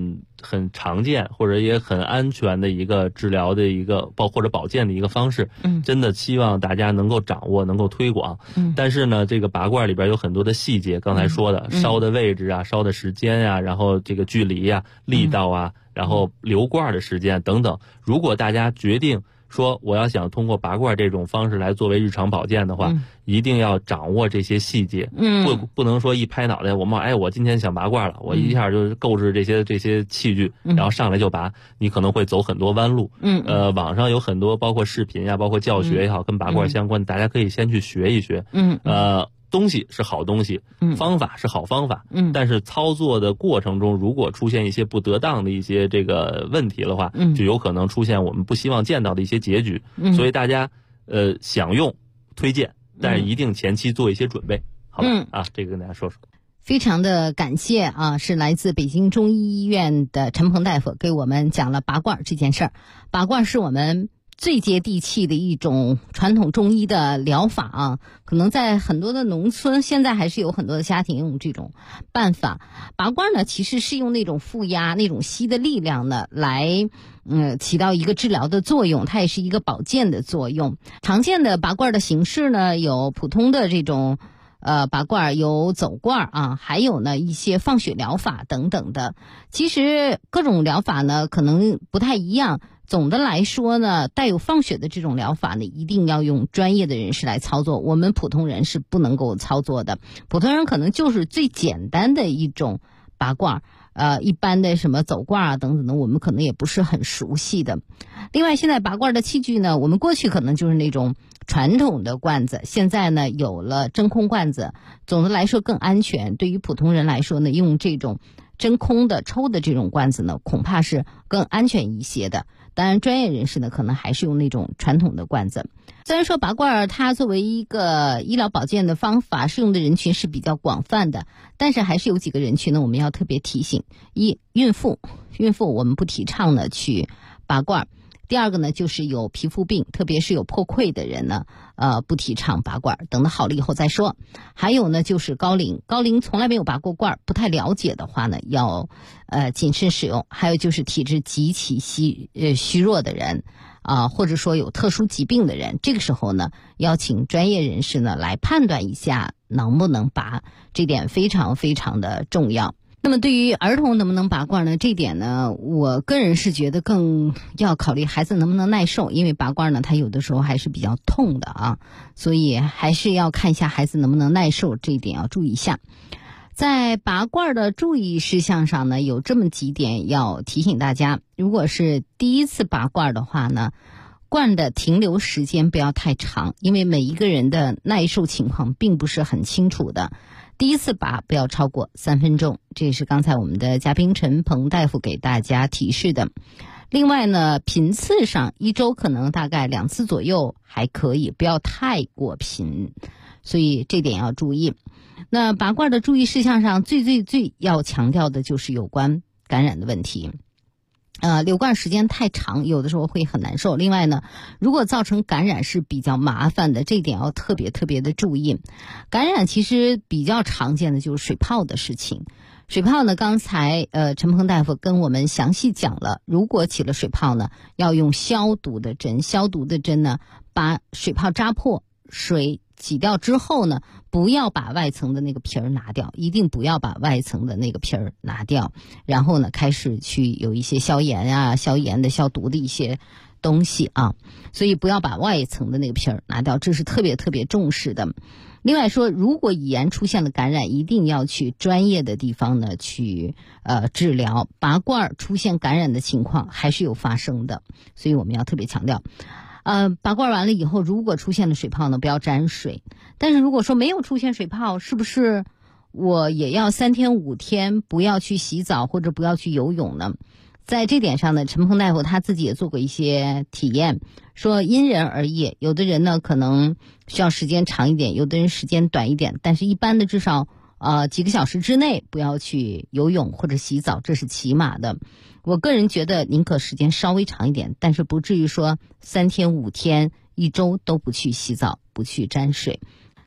很常见或者也很安全的一个治疗的一个或者保健的一个方式，真的希望大家能够掌握，能够推广。但是呢，这个拔罐里边有很多的细节，刚才说的烧的位置啊、烧的时间啊，然后这个距离啊、力道啊，然后留罐的时间等等。如果大家决定说我要想通过拔罐这种方式来作为日常保健的话，一定要掌握这些细节，不能说一拍脑袋我今天想拔罐了，我一下就购置这些器具，然后上来就拔，你可能会走很多弯路。网上有很多包括视频呀，包括教学也好，跟拔罐相关的，大家可以先去学一学。东西是好东西，方法是好方法，但是操作的过程中，如果出现一些不得当的一些这个问题的话，就有可能出现我们不希望见到的一些结局。所以大家想用推荐，但是一定前期做一些准备，好吧？这个跟大家说说。 非常的感谢啊，是来自北京中医医院的陈鹏大夫给我们讲了拔罐这件事儿。拔罐是我们最接地气的一种传统中医的疗法啊，可能在很多的农村现在还是有很多的家庭用这种办法。拔罐呢，其实是用那种负压、那种吸的力量呢来起到一个治疗的作用，它也是一个保健的作用。常见的拔罐的形式呢，有普通的这种拔罐，有走罐啊，还有呢一些放血疗法等等的。其实各种疗法呢可能不太一样。总的来说呢，带有放血的这种疗法呢，一定要用专业的人士来操作，我们普通人是不能够操作的。普通人可能就是最简单的一种拔罐，一般的什么走罐啊等等的，我们可能也不是很熟悉的。另外，现在拔罐的器具呢，我们过去可能就是那种传统的罐子，现在呢有了真空罐子，总的来说更安全。对于普通人来说呢，用这种真空的抽的这种罐子呢，恐怕是更安全一些的。当然专业人士呢可能还是用那种传统的罐子。虽然说拔罐它作为一个医疗保健的方法，适用的人群是比较广泛的，但是还是有几个人群呢我们要特别提醒。一，孕妇我们不提倡呢去拔罐。第二个呢，就是有皮肤病，特别是有破溃的人呢，不提倡拔罐，等到好了以后再说。还有呢，就是高龄从来没有拔过罐，不太了解的话呢，要谨慎使用。还有就是体质极其虚弱的人或者说有特殊疾病的人，这个时候呢，要请专业人士呢来判断一下能不能拔，这点非常非常的重要。那么对于儿童能不能拔罐呢，这点呢我个人是觉得更要考虑孩子能不能耐受，因为拔罐呢它有的时候还是比较痛的啊，所以还是要看一下孩子能不能耐受，这一点要注意一下。在拔罐的注意事项上呢，有这么几点要提醒大家。如果是第一次拔罐的话呢，罐的停留时间不要太长，因为每一个人的耐受情况并不是很清楚的。第一次拔不要超过3分钟，这也是刚才我们的嘉宾陈鹏大夫给大家提示的。另外呢，频次上1周可能大概2次左右还可以，不要太过频，所以这点要注意。那拔罐的注意事项上，最要强调的就是有关感染的问题。留罐时间太长，有的时候会很难受。另外呢，如果造成感染是比较麻烦的，这一点要特别的注意。感染其实比较常见的就是水泡的事情。水泡呢，刚才陈鹏大夫跟我们详细讲了，如果起了水泡呢，要用消毒的针。消毒的针呢，把水泡扎破，水挤掉之后呢，不要把外层的那个皮儿拿掉，一定不要把外层的那个皮儿拿掉。然后呢，开始去有一些消炎的消毒的一些东西啊，所以不要把外层的那个皮儿拿掉，这是特别重视的。另外说，如果已然出现了感染，一定要去专业的地方呢去治疗。拔罐出现感染的情况还是有发生的，所以我们要特别强调。拔罐完了以后，如果出现了水泡呢，不要沾水。但是如果说没有出现水泡，是不是我也要3天5天不要去洗澡或者不要去游泳呢？在这点上呢，陈鹏大夫他自己也做过一些体验，说因人而异，有的人呢可能需要时间长一点，有的人时间短一点，但是一般的至少几个小时之内不要去游泳或者洗澡，这是起码的。我个人觉得宁可时间稍微长一点，但是不至于说3天5天1周都不去洗澡不去沾水。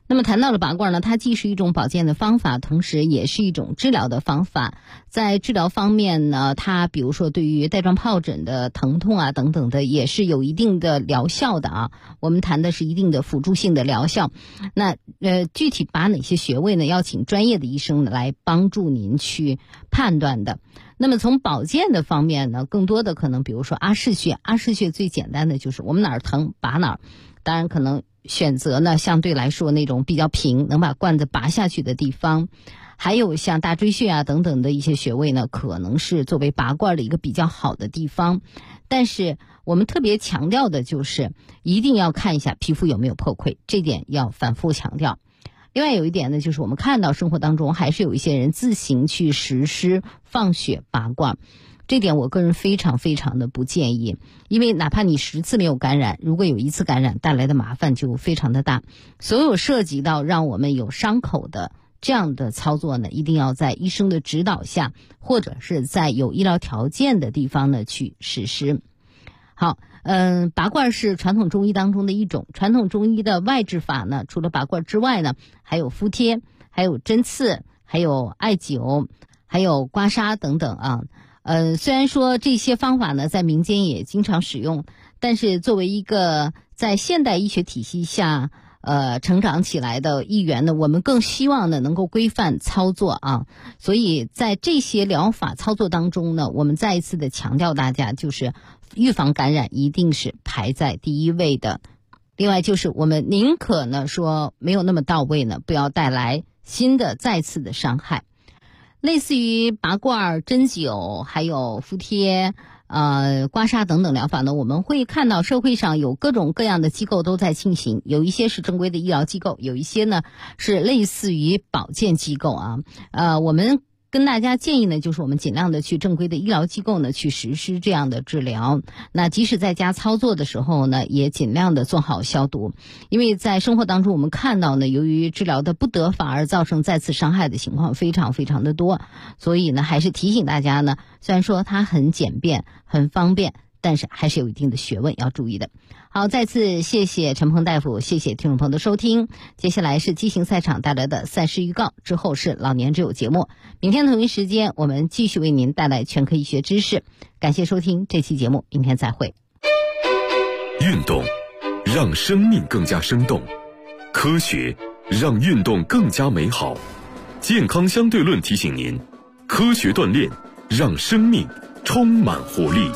那么谈到了拔罐呢，它既是一种保健的方法，同时也是一种治疗的方法。在治疗方面呢，它比如说对于带状疱疹的疼痛啊等等的，也是有一定的疗效的啊。我们谈的是一定的辅助性的疗效。那具体拔哪些穴位呢？要请专业的医生呢来帮助您去判断的。那么从保健的方面呢，更多的可能比如说阿是穴，阿是穴最简单的就是我们哪儿疼拔哪儿，当然可能选择呢相对来说那种比较平，能把罐子拔下去的地方。还有像大椎穴啊等等的一些穴位呢，可能是作为拔罐的一个比较好的地方。但是我们特别强调的就是一定要看一下皮肤有没有破溃，这点要反复强调。另外有一点呢，就是我们看到生活当中还是有一些人自行去实施放血拔罐，这点我个人非常非常的不建议。因为哪怕你10次没有感染，如果有1次感染，带来的麻烦就非常的大。所有涉及到让我们有伤口的这样的操作呢，一定要在医生的指导下，或者是在有医疗条件的地方呢去实施。好，拔罐是传统中医当中的一种。传统中医的外治法呢，除了拔罐之外呢，还有敷贴，还有针刺，还有艾灸，还有刮痧等等啊。虽然说这些方法呢在民间也经常使用，但是作为一个在现代医学体系下成长起来的一员呢，我们更希望呢能够规范操作啊。所以在这些疗法操作当中呢，我们再一次的强调大家，就是预防感染一定是排在第一位的。另外就是我们宁可呢说没有那么到位呢，不要带来新的再次的伤害。类似于拔罐、针灸还有敷贴刮痧等等疗法呢，我们会看到社会上有各种各样的机构都在进行，有一些是正规的医疗机构，有一些呢是类似于保健机构啊。我们跟大家建议呢，就是我们尽量的去正规的医疗机构呢去实施这样的治疗。那即使在家操作的时候呢，也尽量的做好消毒。因为在生活当中我们看到呢，由于治疗的不得反而造成再次伤害的情况非常非常的多。所以呢，还是提醒大家呢，虽然说它很简便很方便，但是还是有一定的学问要注意的。好，再次谢谢陈鹏大夫，谢谢听众朋友的收听。接下来是畸形赛场带来的赛事预告，之后是老年之友节目。明天同一时间我们继续为您带来全科医学知识。感谢收听这期节目，明天再会。 运动让生命更加生动，科学让运动更加美好。健康相对论提醒您，科学锻炼让生命充满活力。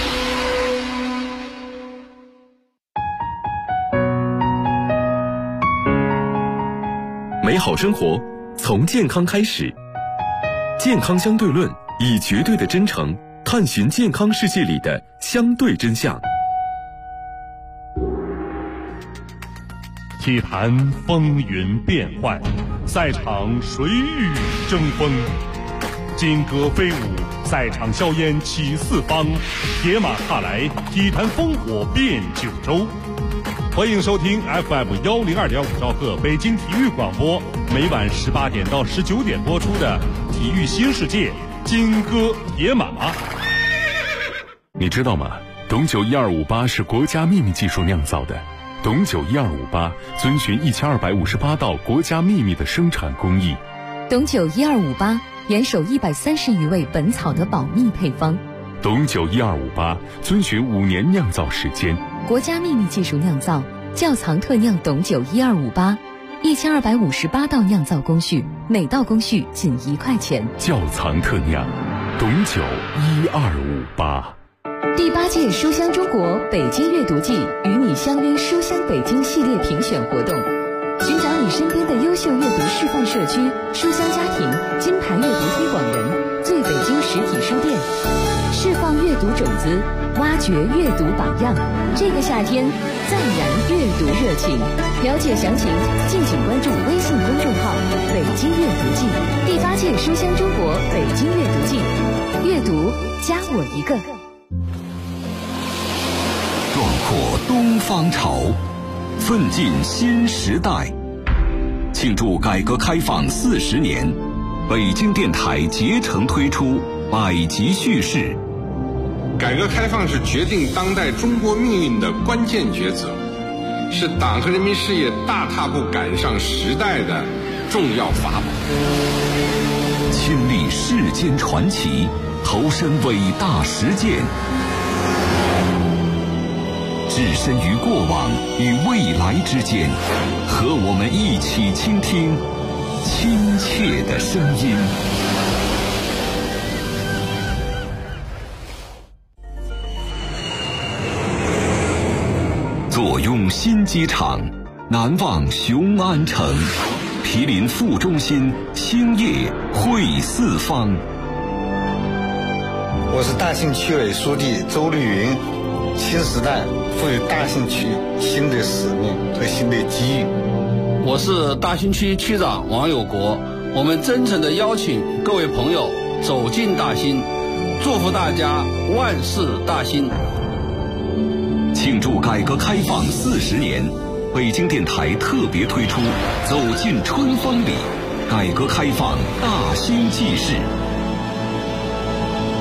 美好生活从健康开始，健康相对论以绝对的真诚探寻健康世界里的相对真相。 体坛风云变幻，赛场谁与争锋？金戈飞舞，赛场硝烟起四方，铁马踏来，体坛烽火遍九州。欢迎收听 FM102.5兆赫北京体育广播，每晚18点到19点播出的《体育新世界》金戈铁马。 你知道吗？董酒1258是国家秘密技术酿造的。董酒1258遵循1258道国家秘密的生产工艺。 董酒1258严守130余位本草的保密配方。 董酒1258遵循5年酿造时间。 国家秘密技术酿造，窖藏特酿董酒1258，1258道酿造工序，每道工序仅1块钱。 窖藏特酿，董酒1258。 第8届书香中国北京阅读季与你相约书香北京系列评选活动，寻找你身边的优秀阅读示范社区、书香家庭、金牌阅读推广人、最北京实体书店，释放阅读种子，挖掘阅读榜样。这个夏天再燃阅读热情。了解详情，敬请关注微信公众号“北京阅读季”。第8届书香中国北京阅读季，阅读加我一个。 壮阔东方潮，奋进新时代。庆祝改革开放40年，北京电台竭诚推出百集叙事。 改革开放是决定当代中国命运的关键抉择， 是党和人民事业大踏步赶上时代的重要法宝。 亲历世间传奇，投身伟大实践，置身于过往与未来之间，和我们一起倾听亲切的声音。坐拥新机场，难忘雄安城，毗邻副中心，兴业汇四方。 我是大兴区委书记周绿云。新时代赋予大兴区新的使命和新的机遇。 我是大兴区区长王有国。我们真诚地邀请各位朋友走进大兴，祝福大家万事大兴。 庆祝改革开放40年，北京电台特别推出《走进春风里》，改革开放大兴纪事。